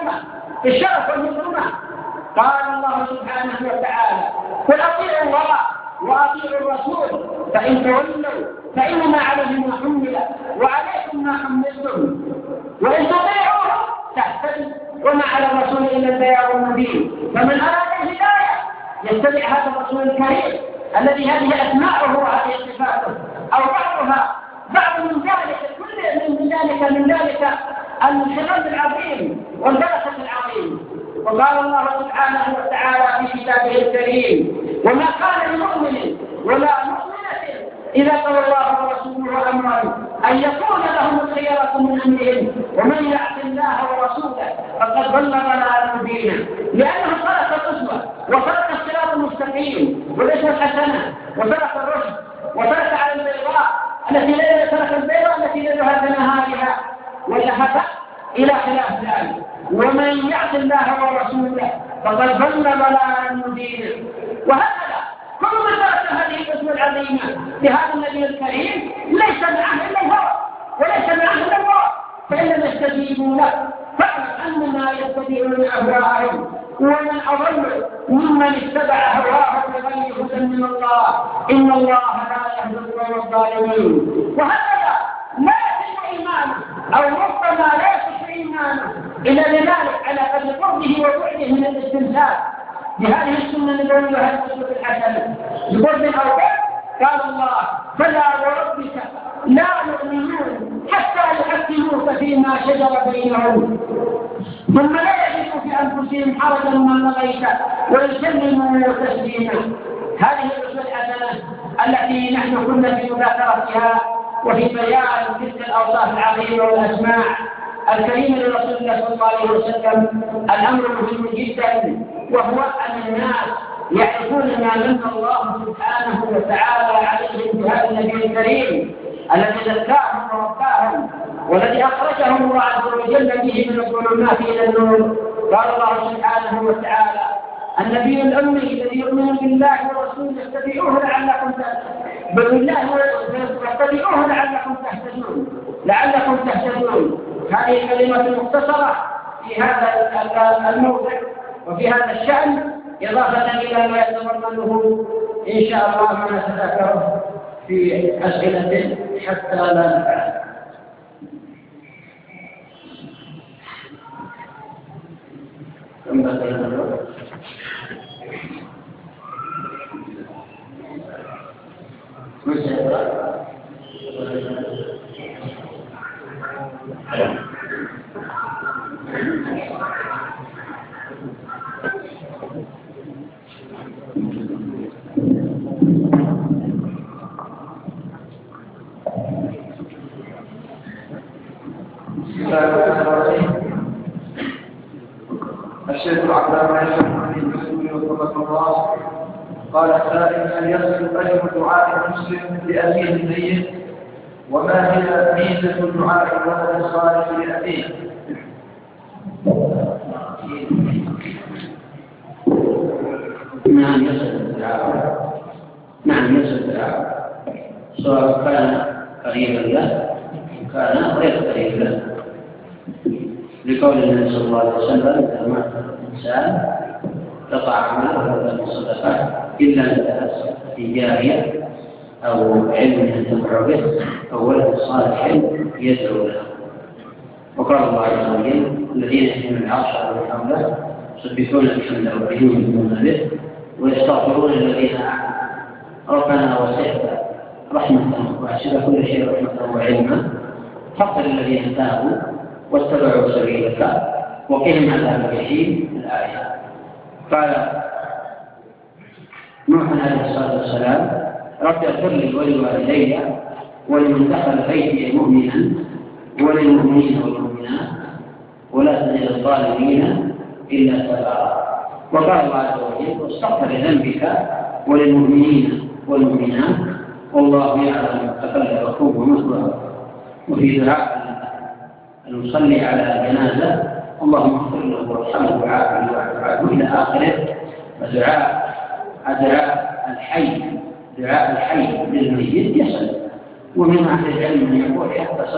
والمكرمة. قال الله سبحانه وتعالى قل أطيعوا الله وأطيعوا الرسول فإن تولوا فإنما عليه ما حمل وعليكم ما حملتم وإن تطيعوه تهتدوا وما على الرسول إلا البلاغ المبين. فمن أراد الهداية يتبع هذا الرسول الكريم الذي هذه أسماؤه وهذه صفاته أو بعض من ذلك كل من ذلك الخير العظيم والبركة العظيم. وقال الله سبحانه وتعالى في كتابه الكريم وما كان لمؤمن ولا مؤمنة إذا قضى الله ورسوله أمرا أن يكون لهم الخيرة من أمرهم ومن يعص الله ورسوله فقد ضل ضلالا مبينا. لأنه ترك الأسوة وترك الصراط المستقيم والأسوة الحسنة وترك الرشد وترك على البيضاء التي ليلها كنهارها وذهب إلى خلاف ذلك. ومن يعص الله ورسوله فقد ضل ضلالا مبينا. وهكذا كل من ترك هذه الأسوة العظيمة لهذا النبي الكريم ليس معه إلا الهوى وليس معه إلا الله، فإن لم يستجيبوا له فاعلم أنما يتبعون أهواءهم ومن أضل ممن اتبع هواه بغير هدى من الله إن الله لا يهدي القوم الظالمين. وهكذا لا يصح إيمانه أو ربما لا يصح إيمانه إلى ذلك على قدر قربه وبعده من الاستمساك بهذه السنة النبوية وهذه السنة الحسنة بقرب أو بعد. قال الله فلا وربك لا يؤمنون حتى يحكموك فيما شجر بينهم ثم لا يجدوا في أنفسهم حرجا مما قضيت ويسلموا تسليما. هذه الأصول الحسنة التي نحن كنا في مذاكرتها وفي بيان تلك الأوصاف العظيمة والأسماء الكريمة لرسول الله صلى الله عليه وسلم الأمر مهم جدا، وهو أن الناس يعرفون ما من الله سبحانه وتعالى عليهم بهذا النبي الكريم الذي زكاهم ورباهم والذي أخرجهم الله عز وجل به من الظلمات إلى النور. قال الله سبحانه وتعالى: النبي الأمي الذي يؤمن بالله ورسوله اتبعوه لعلكم تهتدون. هذه الكلمة المختصرة في هذا الموضع وفي هذا الشأن، إضافة إلى ما يتضمنه إن شاء الله ما نتذكره في أسئلة حتى لا نفعل. الشيخ العلامة المسلم وفقه الله قال: سائل: هل يصل أجر دعاء المسلم لأبيه الميت؟ وما هي ميزة دعاء الولد الصالح لأبيه؟ نعم يصل الدعاء سواء كان قريبا له كان غير قريب له، لقول النبي صلى الله عليه وسلم: إذا مات الإنسان قطع عمله ولا صدقه إلا من جارية أو علم ينتفع به أو ولد صالح يدعو له. وقال الله عز وجل: الذين يحملون العرش ومن حوله يسبحون بحمده ويؤمنون به ويستغفرون الذين آمنوا ربنا وسعت رحمته وحسب كل شيء رحمته وعلما فاغفر الذين تابوا واتبعوا سبيلك وقهم عذاب الجحيم. الآية. قال نوح عليه الصلاة والسلام: رب اغفر لي ولوالدي ولمن دخل بيتي مؤمنا وللمؤمنين والمؤمنات ولا تزد الظالمين إلا تبارا. وقال الله عز وجل: واستغفر لذنبك وللمؤمنين والمؤمنات والله يعلم تقلبكم ومثواكم. وفي دعاء المصلي على الجنازة: اللهم اغفر له وارحمه وعافه واعف عنه إلى آخره. دعاء الحي للميت يصل. ومن أهل العلم من يقول حتى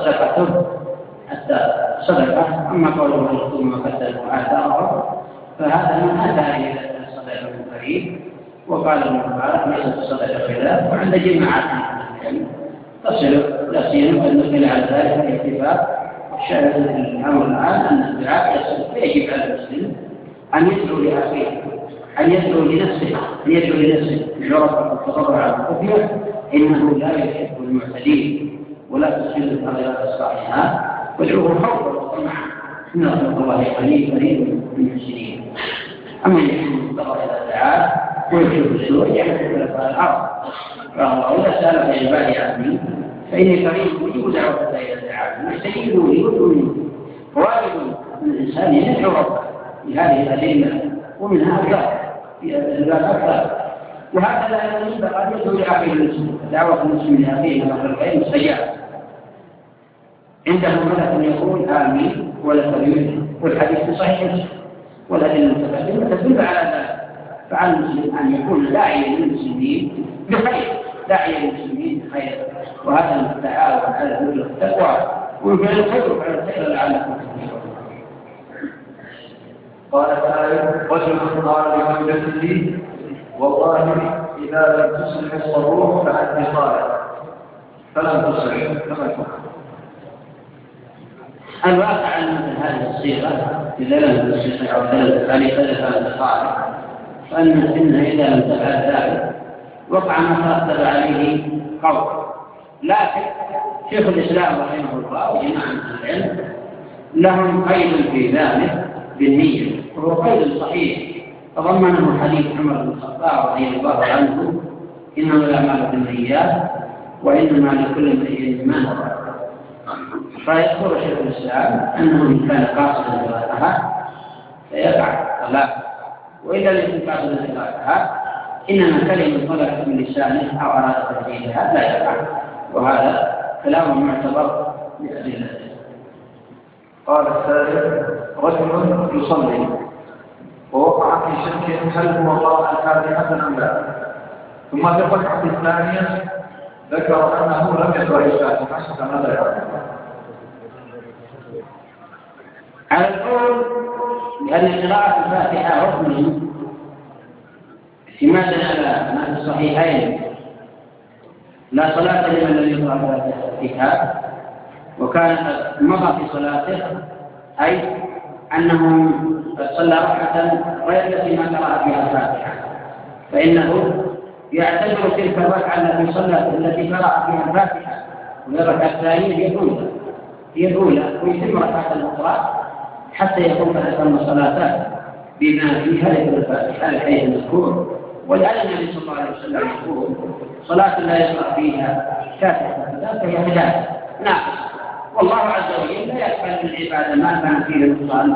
صدقة. أما قوله ثم قدموا آثاره فهذا من أدى إلى الصدقة القريب. وقال ابن مبارك: ليست الصدقة خلاف، وعند جماعات من أهل العلم تصل، لا سيما أن نقل على ذلك الاتفاق. الشاهد الأمر الآن أن الدعاء يصل، فيجب على المسلم أن يدعو لأخيه، أن يدعو لنفسه برب التضرع والخفية، إنه لا يحب المعتدين ولا تسجد القضايا الصالحات، وادعوه خوفا وطمعا إن رحمة الله قريب من المحسنين. أما يحب الضرر إلى دعاء ويحب السوء يحب خلفاء الأرض. فالله إذا سأل عبادي عني فإني قريب أجيب دعوة إلى دعاء يستجيبوا لي ويؤمنوا. واجب الإنسان يدعو ربه بهذه الأدلة ومنها أكثر. وهكذا ينبغي أن يدعو لأخيه المسلم. دعوة المسلم لأخيه من الخير مستجاب. عنده ملك يقول آمين ولا تبين، والحديث صحيح والأدلة المتقدمة تدل على ذلك. فعلى المسلم أن يكون داعيا للمسلمين بخير، وهذا من التعاون على البر والتقوى وفعل الخير وفعل الخير لعلكم تفلحون. قال تعالى: رجل قال لزوجته: والله إذا لم تصلح الصبور فأنت صالح، فلم تصلح كما تقول. الواقع أن مثل هذه الصيغة إذا لم تصلح أو فأنت صالح، فإنها إذا لم تفعل ذلك وقع ما ترتب عليه قول لكن شيخ الإسلام رحمه الله وجماعة العلم لهم قيد في ذلك بالنية، وهو قيد صحيح تضمنه حديث عمر بن الخطاب رضي الله عنه: إنما الأعمال بالنيات وإنما لكل امرئ ما نوى. فيذكر شيخ الإسلام أنه إن كان قاصدا صلاتها فيقع الطلاق، وإذا لم يكن قاصدا صلاتها إنما كلمة طلعت من لسانه أو أراد تهديدها لا يقع، وهذا كلام معتبر بأدلته. قال الثالث: رجل يصلي ووقع في شك هل هو قرأ الفاتحة أم لا، ثم في الركعة الثانية ذكر أنه لم يقرأ الفاتحة، فماذا يفعل؟ على القول بأن قراءة الفاتحة ركن اعتمادا على ما في الصحيحين: لا صلاة لمن لم يقرأ الفاتحة، وكان قد مضى في صلاته، أي أنه صلى ركعة غير التي ما قرأ فيها الفاتحة، فإنه يعتبر تلك الركعة التي قرأ فيها الفاتحة والركعة الثانية هي الأولى، ويتم ركعة الأخرى حتى يكون قد أتم صلاته بما فيها ذكر الفاتحة الحديث المذكور. ولأن النبي صلى الله عليه وسلم يقول: صلاة لا يقرأ فيها فاتحة فهي هداية ناقصة. والله عز وجل لا يقبل من العبادة ما كان فيه نقصان،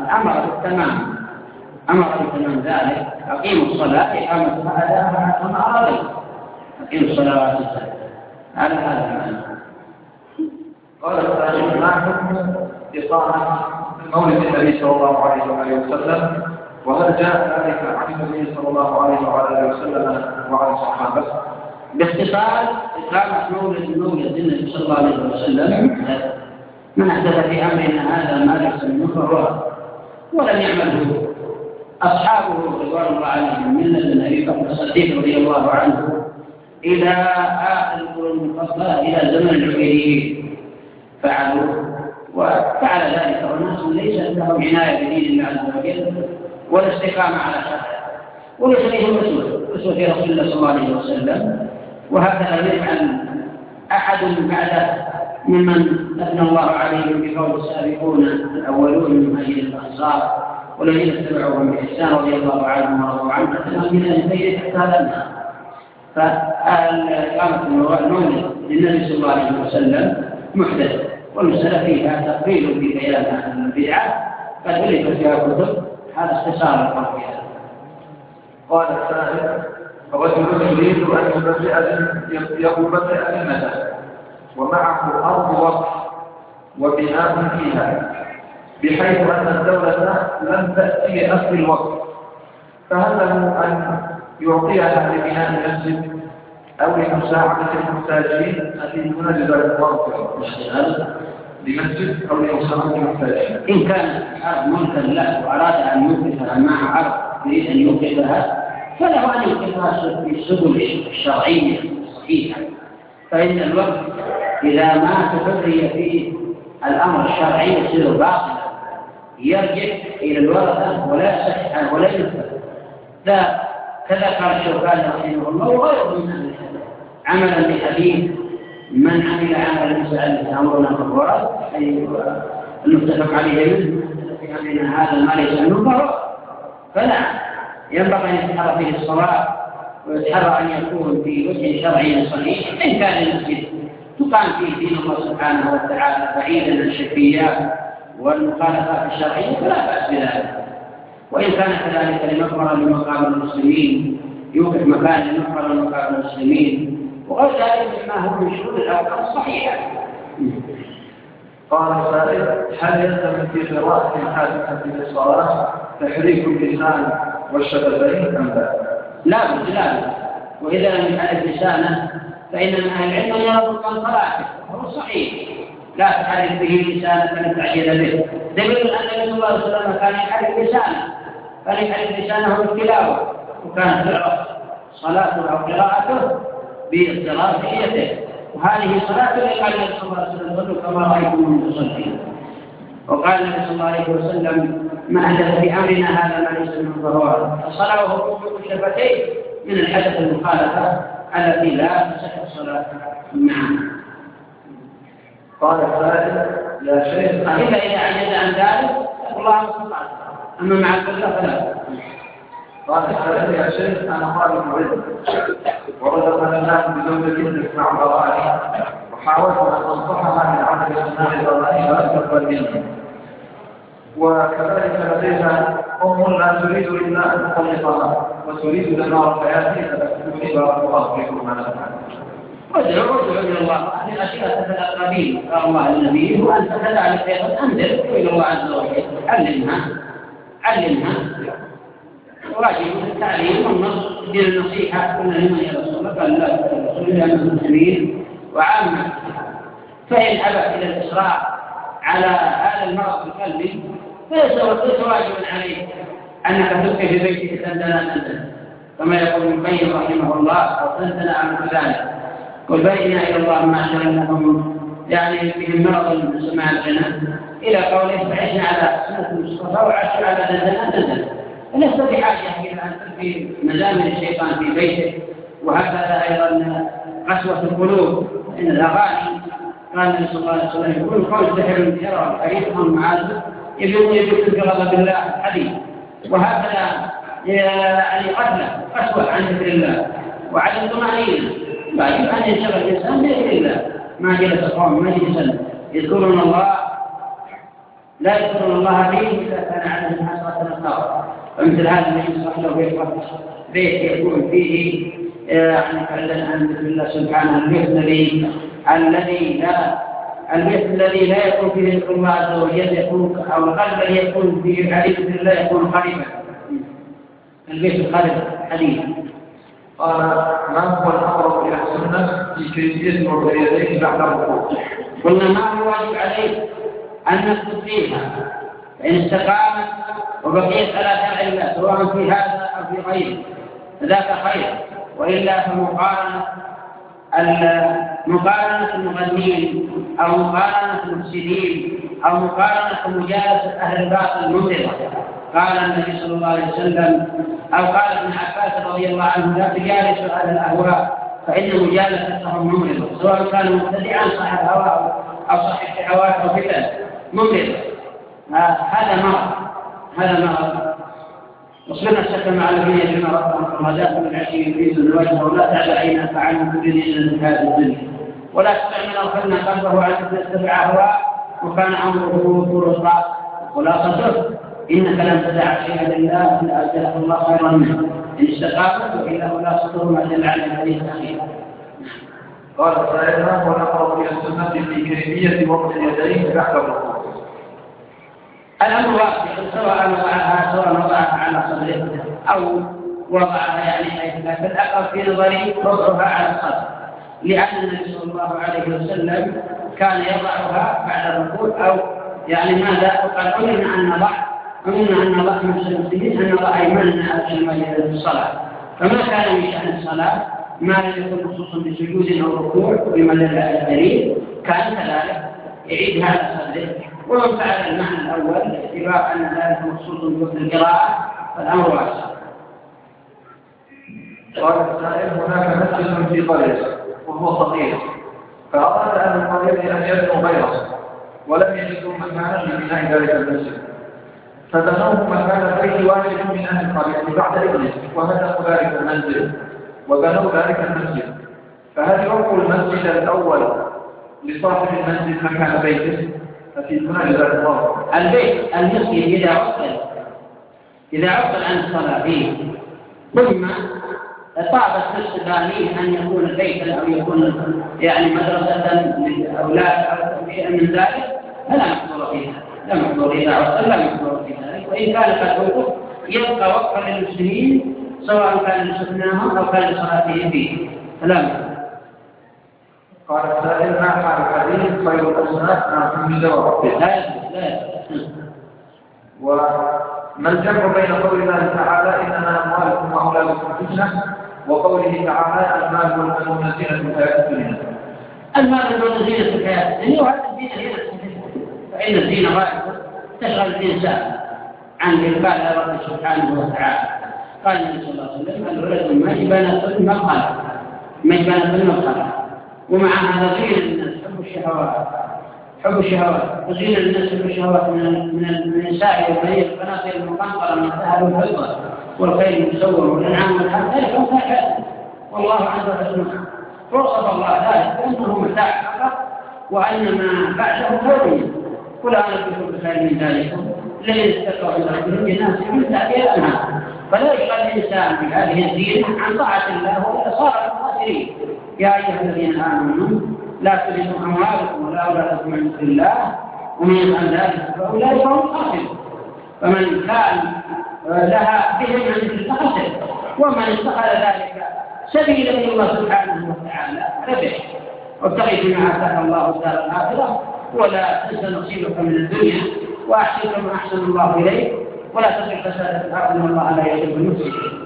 أمر بتمام ذلك: أقيموا الصلاة إقامتها أداءها كما أرادوا، أقيموا الصلوات الصلاة على هذا المعنى. قال الثاني: ما حكم إقامة مولد النبي صلى الله عليه وسلم، وهل جاء ذلك عن النبي صلى الله عليه وسلم وعن الصحابة؟ باختصار، إقامة مولد النبي صلى الله عليه وسلم من أحدث في أمرنا هذا ما ليس منه فهو ولم يعمله أصحابه رضوان الله عليهم من النبي بكر الصديق رضي الله عنه إلى آخر القرون المفضلة إلى زمن العبيديين فعلوا، وفعل ذلك أناس ليس لهم عناية بدين الله عز وجل ولا استقامة على شرعه، وليس لهم أسوة في رسول الله صلى الله عليه وسلم. وهكذا يفعل أحد بعده ممن أثنى الله عليهم بقول: السابقون الأولون من أهل الأنصار والذين اتبعوهم بإحسان رضي الله عنهم ورضوا عنه من البيت حتى لنا. فقامت المولد للنبي صلى الله عليه وسلم محدث، والمسألة فيها تقرير في بيان البدعة قد ألفت فيها كتب، هذا اختصار القول فيها. قال الثالث: رجل يريد أن يبتدئ المدى ومعه أرض وقف وبناء فيها، بحيث أن الدولة لم تأتي بأصل الوقف، فهل له أن يعطيها لبناء مسجد أو لمساعدة المحتاجين التي تنجد الوقف لمسجد أو لمساعدة المحتاجين؟ إن كان الأرض ملكا له وأراد أن يوقفها مع أرض يريد أن يوقفها فله أن يوقفها في السبل الشرعية الصحيحة، فإن الوقف إذا ما تفري فيه الأمر الشرعي يصير باطلا، يرجع إلى الورثة ولا يصح ولا ينفذ. كذا قال الشوكاني رحمه الله وغيره من أهل الحديث عملا بحديث: من عمل عملا يسأل أمرنا فالورث، أي المتفق عليه منه في أمرنا هذا ما ليس منه فهو. فلا ينبغي أن يتحرى فيه الصلاة ويتحرى أن يكون في وجه شرعي صحيح. إن كان المسجد تقام فيه دين الله سبحانه وتعالى بعيدا عن الشركيات والمخالفات الشرعية فلا بأس بذلك. وإن كان كذلك لمقبرة لمقام المسلمين يوقف مكان لمقبرة لمقام المسلمين وغير ذلك مما هو من شروط الأوقاف الصحيحة. قال الثالث: هل يلزم في قراءة الحادثة في الصلاة تحريك اللسان والشفتين أم لا؟ لا بد. وإذا لم يحرك لسانه فإن أهل العلم يربط عن صلاته وهو صحيح. لا تحرك به لسانك لتعجل به. دليل أن النبي صلى الله عليه وسلم كان يحرك لسانه، كان يحرك لسانه بالتلاوة، وكانت صلاته أو قراءته باضطرار نيته، وهذه صلاة قال النبي صلى الله عليه وسلم: صلوا كما رأيتموني أصلي. وقال النبي صلى الله عليه وسلم: ما حدث في أمرنا هذا ما ليس منه فهو. الصلاة وهو الشفتين من الحدث المخالفة التي لا تصح الصلاة معها. قال السائل يا شيخ إلا إذا عجز عن ذلك الله استطاع، أما مع القدرة فلا. قال السائل يا شيخ أنا طالب علم ورزقني الله بزوجة تسمع ضرائي وحاولت أن أنصحها من عدم سماع ضرائي ولا تقبل مني، وكذلك لديها أم لا تريد إلا أن تطلقها وتريد دمار حياتي فتكتبني بارك الله فيكم على ادعو الى الله. هذه الاشياء تتلقى قال الله النبي وان تتدعى للخير انذر الى الله عز وجل، علمها واجب التعليم والنص دين النصيحه كل لمن يرسل قال لا ترسل الى المسلمين وعامه. فان ابت الى الاسراع على هذا المرض القلبي فليس واجبا عليك انك تبقي في بيتك تندنا كما يقول ابن القيم رحمه الله او تندنا عن ذلك. قل بينا الى الله معشر انهم يعني بهم مرض من سماع الجنة الى قوله فعشنا على سنة المصطفى وعشنا على دندنة. لست بحاجه الى ان تلقي مزامر الشيطان في بيتك، وهكذا ايضا قسوة القلوب. ان الاغاني قال النبي صلى الله عليه وسلم يقول قول سحر انكرا حريصهم معاذ يجب في غضب الله الحديث. وهكذا يعني قسوة عن ذكر الله وعدم طمأنينة. يجب أن ينشغل الإنسان بذكر الله، ما جلس قوم مجلسا يذكرون الله لا يذكرون الله فيه إذا كان عليهم حسرة النار. فمثل هذا الذي يصلح له بيت يكون فيه يعني فعلا عن ذكر الله سبحانه، البيت الذي لا يكون فيه ذكر الله عز وجل يكون، أو القلب الذي يكون فيه حديث الله يكون قريبا. البيت القلب حديث. قال ما هو الأقرب إلى السنة في كيفية وضع يديه بعد الركوع؟ قلنا ما هو واجب عليه أن نسجد فيها، فإن استقامت وبقيت على شرع الله سواء في هذا أو في غيره فذاك خير، وإلا فمقارنة المغنين أو مقارنة المفسدين أو مقارنة مجالسة أهل الباطل ممرضة. قال النبي صلى الله عليه وسلم أو قال ابن عباس رضي الله عنه لا تجالسوا أهل الأهواء فإن مجالستهم ممرضة، سواء كان مبتدعا صاحب هواء أو صاحب شهوات أو فتن ممرضة. هذا مرض. واصبر نفسك مع الذين يجمعون ربهم رجاء من العشي في الوجه ولا تعد عينا فعنهم في دين من هذه الدنيا ولا تطع من أغفلنا قلبه عن أن يتبع هواه وكان أمره فرطا ولا صدر إنك لم تدع شيئا لله إلا أجله الله خيرا منه إن استقامت وإلا ولا صدر ما دل على الحديث الأخير. قال سائلنا ونقرأ إلى السنة في كيفية وضع اليدين بعد الركوع. الأمر واضح سواء وضعها على صدره أو وضعها يعني لكن الأقرب في نظري وضعها على الصدر، لأن النبي صلى الله عليه وسلم كان يضعها بعد الركوع أو يعني ماذا وقال أمرنا أن نضع من المسلمين أن نضع أيماننا على شمالنا في الصلاة، فما كان من شأن الصلاة ما لم يكن خصوصا بسجود أو ركوع بما الدليل كان كذلك يعيدها على صدره. ومن فعل المعنى الأول باعتبار أن ذلك مخصوص بوقت القراءة فالأمر واسع. قال السائل هناك مسجد في قرية وهو صغير فأراد أهل القرية أن يبنوا غيره ولم يجدوا مكانا لبناء ذلك المسجد فبنوه مكان بيت واحد من أهل القرية بعد ابنه وهدموا ذلك المنزل وبنوا ذلك المسجد، فهل يعطوا المسجد الأول لصاحب المنزل مكان بيته؟ ففي جزاك الله. البيت المسجد إذا عطل عن الصلاة فيه ثم طابت نفس بانيه أن يكون بيتا أو يكون يعني مدرسة للأولاد أو شيء من ذلك فلا محظور فيها، لا محظور إذا عطل لا محظور في ذلك، وإن كان قد وقف يبقى وقفا للمسلمين سواء كان لسكناهم أو كان لصلاتهم فيه فلا محظور. قال السائل ما حال الحديث خير الأسناف مع كل جواب؟ لا يجوز. وما الجمع بين قول الله تعالى إنما أموالكم وأولادكم فتنة وقوله تعالى المال والبنون زينة الحياة الدنيا؟ المال والبنون زينة الحياة الدنيا وهذا الزينة فإن الزينة غائبة تشغل الإنسان عن إقبال ربه سبحانه وتعالى. قال النبي صلى الله عليه وسلم الولد مجبنة المرخلة ومع هذا غير الناس حب الشهوات حب الشهوات، وزين للناس حب الشهوات من النساء والبنين والقناطر المقنطرة من الذهب والفضة والخيل المسومة والأنعام والحرث، ذلك متاع والله عز وجل وصف الله ذلك بأنه متاع فقط وأن ما بعده خير. قل أنبئكم بخير من ذلك الذين اتقوا عند ربهم جنات من تحتها الأنهار. فلا يشغل الإنسان بهذه الزينة عن طاعة الله وإذا صار الخاسرين. يا أيها الذين آمنوا لا تلهكم أموالكم ولا أولادكم عن ذكر الله ومن يفعل ذلك فأولئك هم الخاسرون. فمن كان لها بهم عن ذكر الله خسر، ومن اتخذ ذلك سبيلا إلى الله سبحانه وتعالى ربح. وابتغ فيما آتاك الله الدار الآخرة ولا تنس نصيبك من الدنيا وأحسن كما أحسن الله إليك ولا تطع فساد الأرض إن الله لا يحب المفسدين.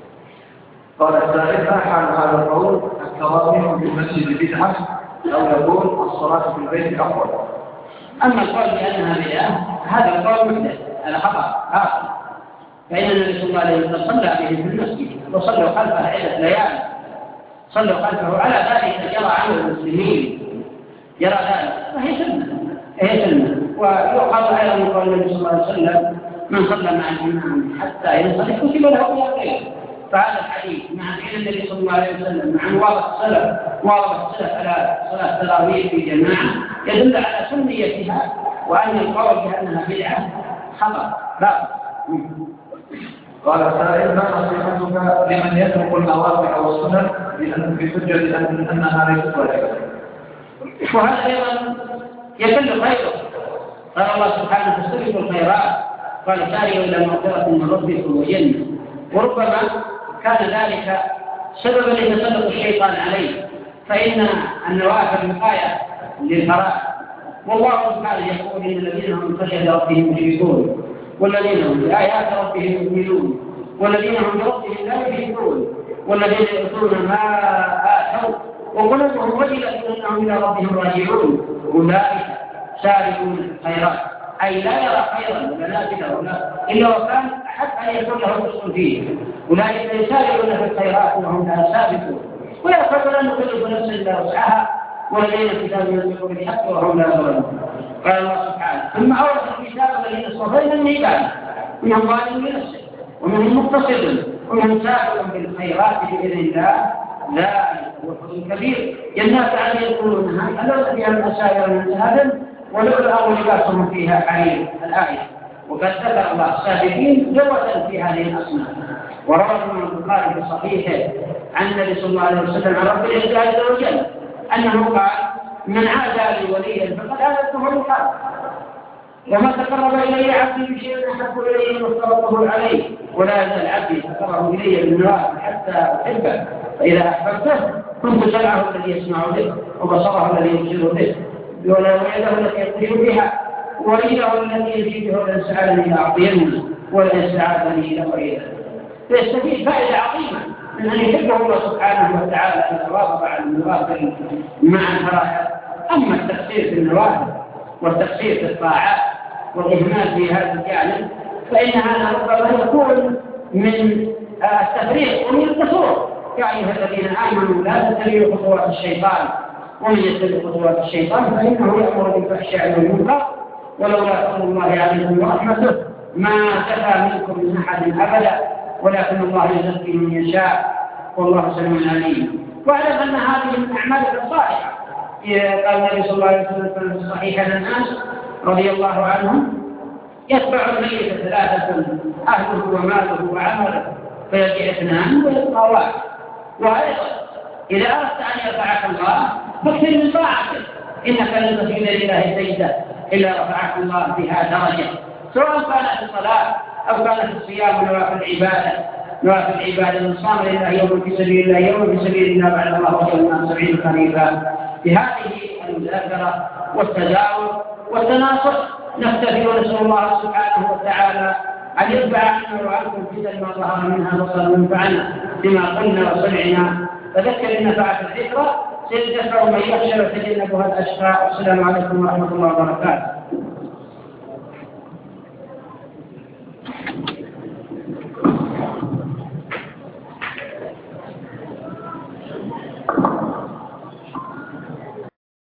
قال الثالث: حال هذا القول التراويح في المسجد بدعة أو يقول الصلاة في البيت أفضل. أما القول بأنها بدعة هذا القول محدث، هذا خطأ آخر، فإن النبي صلى الله عليه وسلم صلى بهم في المسجد وصلوا خلفه عدة ليالي، صلوا خلفه على ذلك جرى عمل المسلمين يرى ذلك، فهي سنة. ويؤخذ أيضا من قول النبي صلى الله عليه وسلم: من صلى مع الإمام حتى ينصرف كتب له بها خير. فهذا الحديث مع فعل النبي صلى الله عليه وسلم مع مواظبة السلف على صلاة التراويح في جماعة يدل على سنيتها، وأن القول بأنها بدعة خطأ باطل. قال السائل: ما نصيحتك لمن يترك النوافل والسنن بحجة أنها ليست واجبة؟ وهذا أيضا يكل خيره. قال الله سبحانه: فاستبقوا الخيرات، قال: سارعوا إلى مغفرة من ربكم وجنة. وربما كان ذلك سببا لتسلط الشيطان عليه، فإن النوافل وقاية للفرائض، والله سبحانه يقول: إن الذين هم من خشية ربهم مشركون والذين هم بآيات ربهم يؤمنون والذين هم بربهم لا يشركون والذين يؤتون ما آتوا وقلوبهم وجلة أنهم إلى ربهم راجعون أولئك سابقون الخيرات، أي لا يرى خيرا ولا نافلة إلا وكان حتى أن يكون له قسط فيه. أولئك يسارعون في الخيرات وهم لها سابقون ولا يفكر أن نكلف نفسا إلا وسعها والذين الكتاب ينطقون بالحق وهم لا يظلمون. قال الله سبحانه: ثم أورث الكتاب الذين اصطفينا من عباده منهم ظالم لنفسه ومنهم مقتصد ومنهم سابق بالخيرات بإذن الله ذلك هو الفضل الكبير. جنات عدن يدخلونها أليس فيها الأساور من ذهب ولؤلؤا ولباسهم فيها حرير. الآية. وقد ذكر الله السابقين جوة في هذه الأصناف. وروى البخاري في صحيحه عن النبي صلى الله عليه وسلم عن رب العزة عز وجل أنه قال: من عادى لي وليا فقد آذنته بالحرب، وما تقرب إلي عبدي بشيء أحب إليه مما افترضته عليه، ولا يزال عبدي يتقرب إلي بالنوافل حتى أحبه، فإذا أحببته كنت سمعه الذي يسمع به وبصره الذي يبصر به ويده التي يطير بها ورجله التي يمشي به ولئن سألني لأعطينه ولئن استعاذني لأعيذنه. فيستفيد فائدة عظيمة من أن يحبه الله سبحانه وتعالى أن يواظب على النوافل مع الفرائض. أما التقصير في النوافل والتقصير في الطاعات والإهمال في هذا الجانب فإن هذا ربما يكون من التفريط ومن القصور. يا أيها الذين آمنوا لا تتبعوا خطوات الشيطان ومن يتبع خطوات الشيطان فإنه يأمر بالفحشاء والمنكر ولولا فضل الله عليكم ورحمته ما كفى منكم من أحد أبدا ولكن الله يزكي من يشاء والله سميع عليم. واعلم أن هذه من أعمال الصالحة. قال النبي صلى الله عليه وسلم في الصحيح عن أنس رضي الله عنهم: يتبع الميت ثلاثة أهله وماله وعمله فيرجع اثنان ويبقى واحد. وأيضا إذا أردت أن يرفعك الله فاكثر من طاعته، إنك لن تزيد لله سجدة إلا رفعك الله بها درجة، سواء كانت الصلاة أو كانت الصيام ونوافل العبادة. من صام لله يوم في سبيل الله يوم في سبيل الله بعد الله وجعلنا 70 خريفا. بهذه المذاكرة والتداول والتناصح نكتفي ونسأل الله سبحانه وتعالى أن يتبع عنا وعنكم فتن ما ظهر منها وصل وينفعنا بما قلنا وسمعنا. فذكر إن نفعت الذكرى سيذكر من يخشى ويتجنبها الأشقى. والسلام عليكم ورحمة الله وبركاته.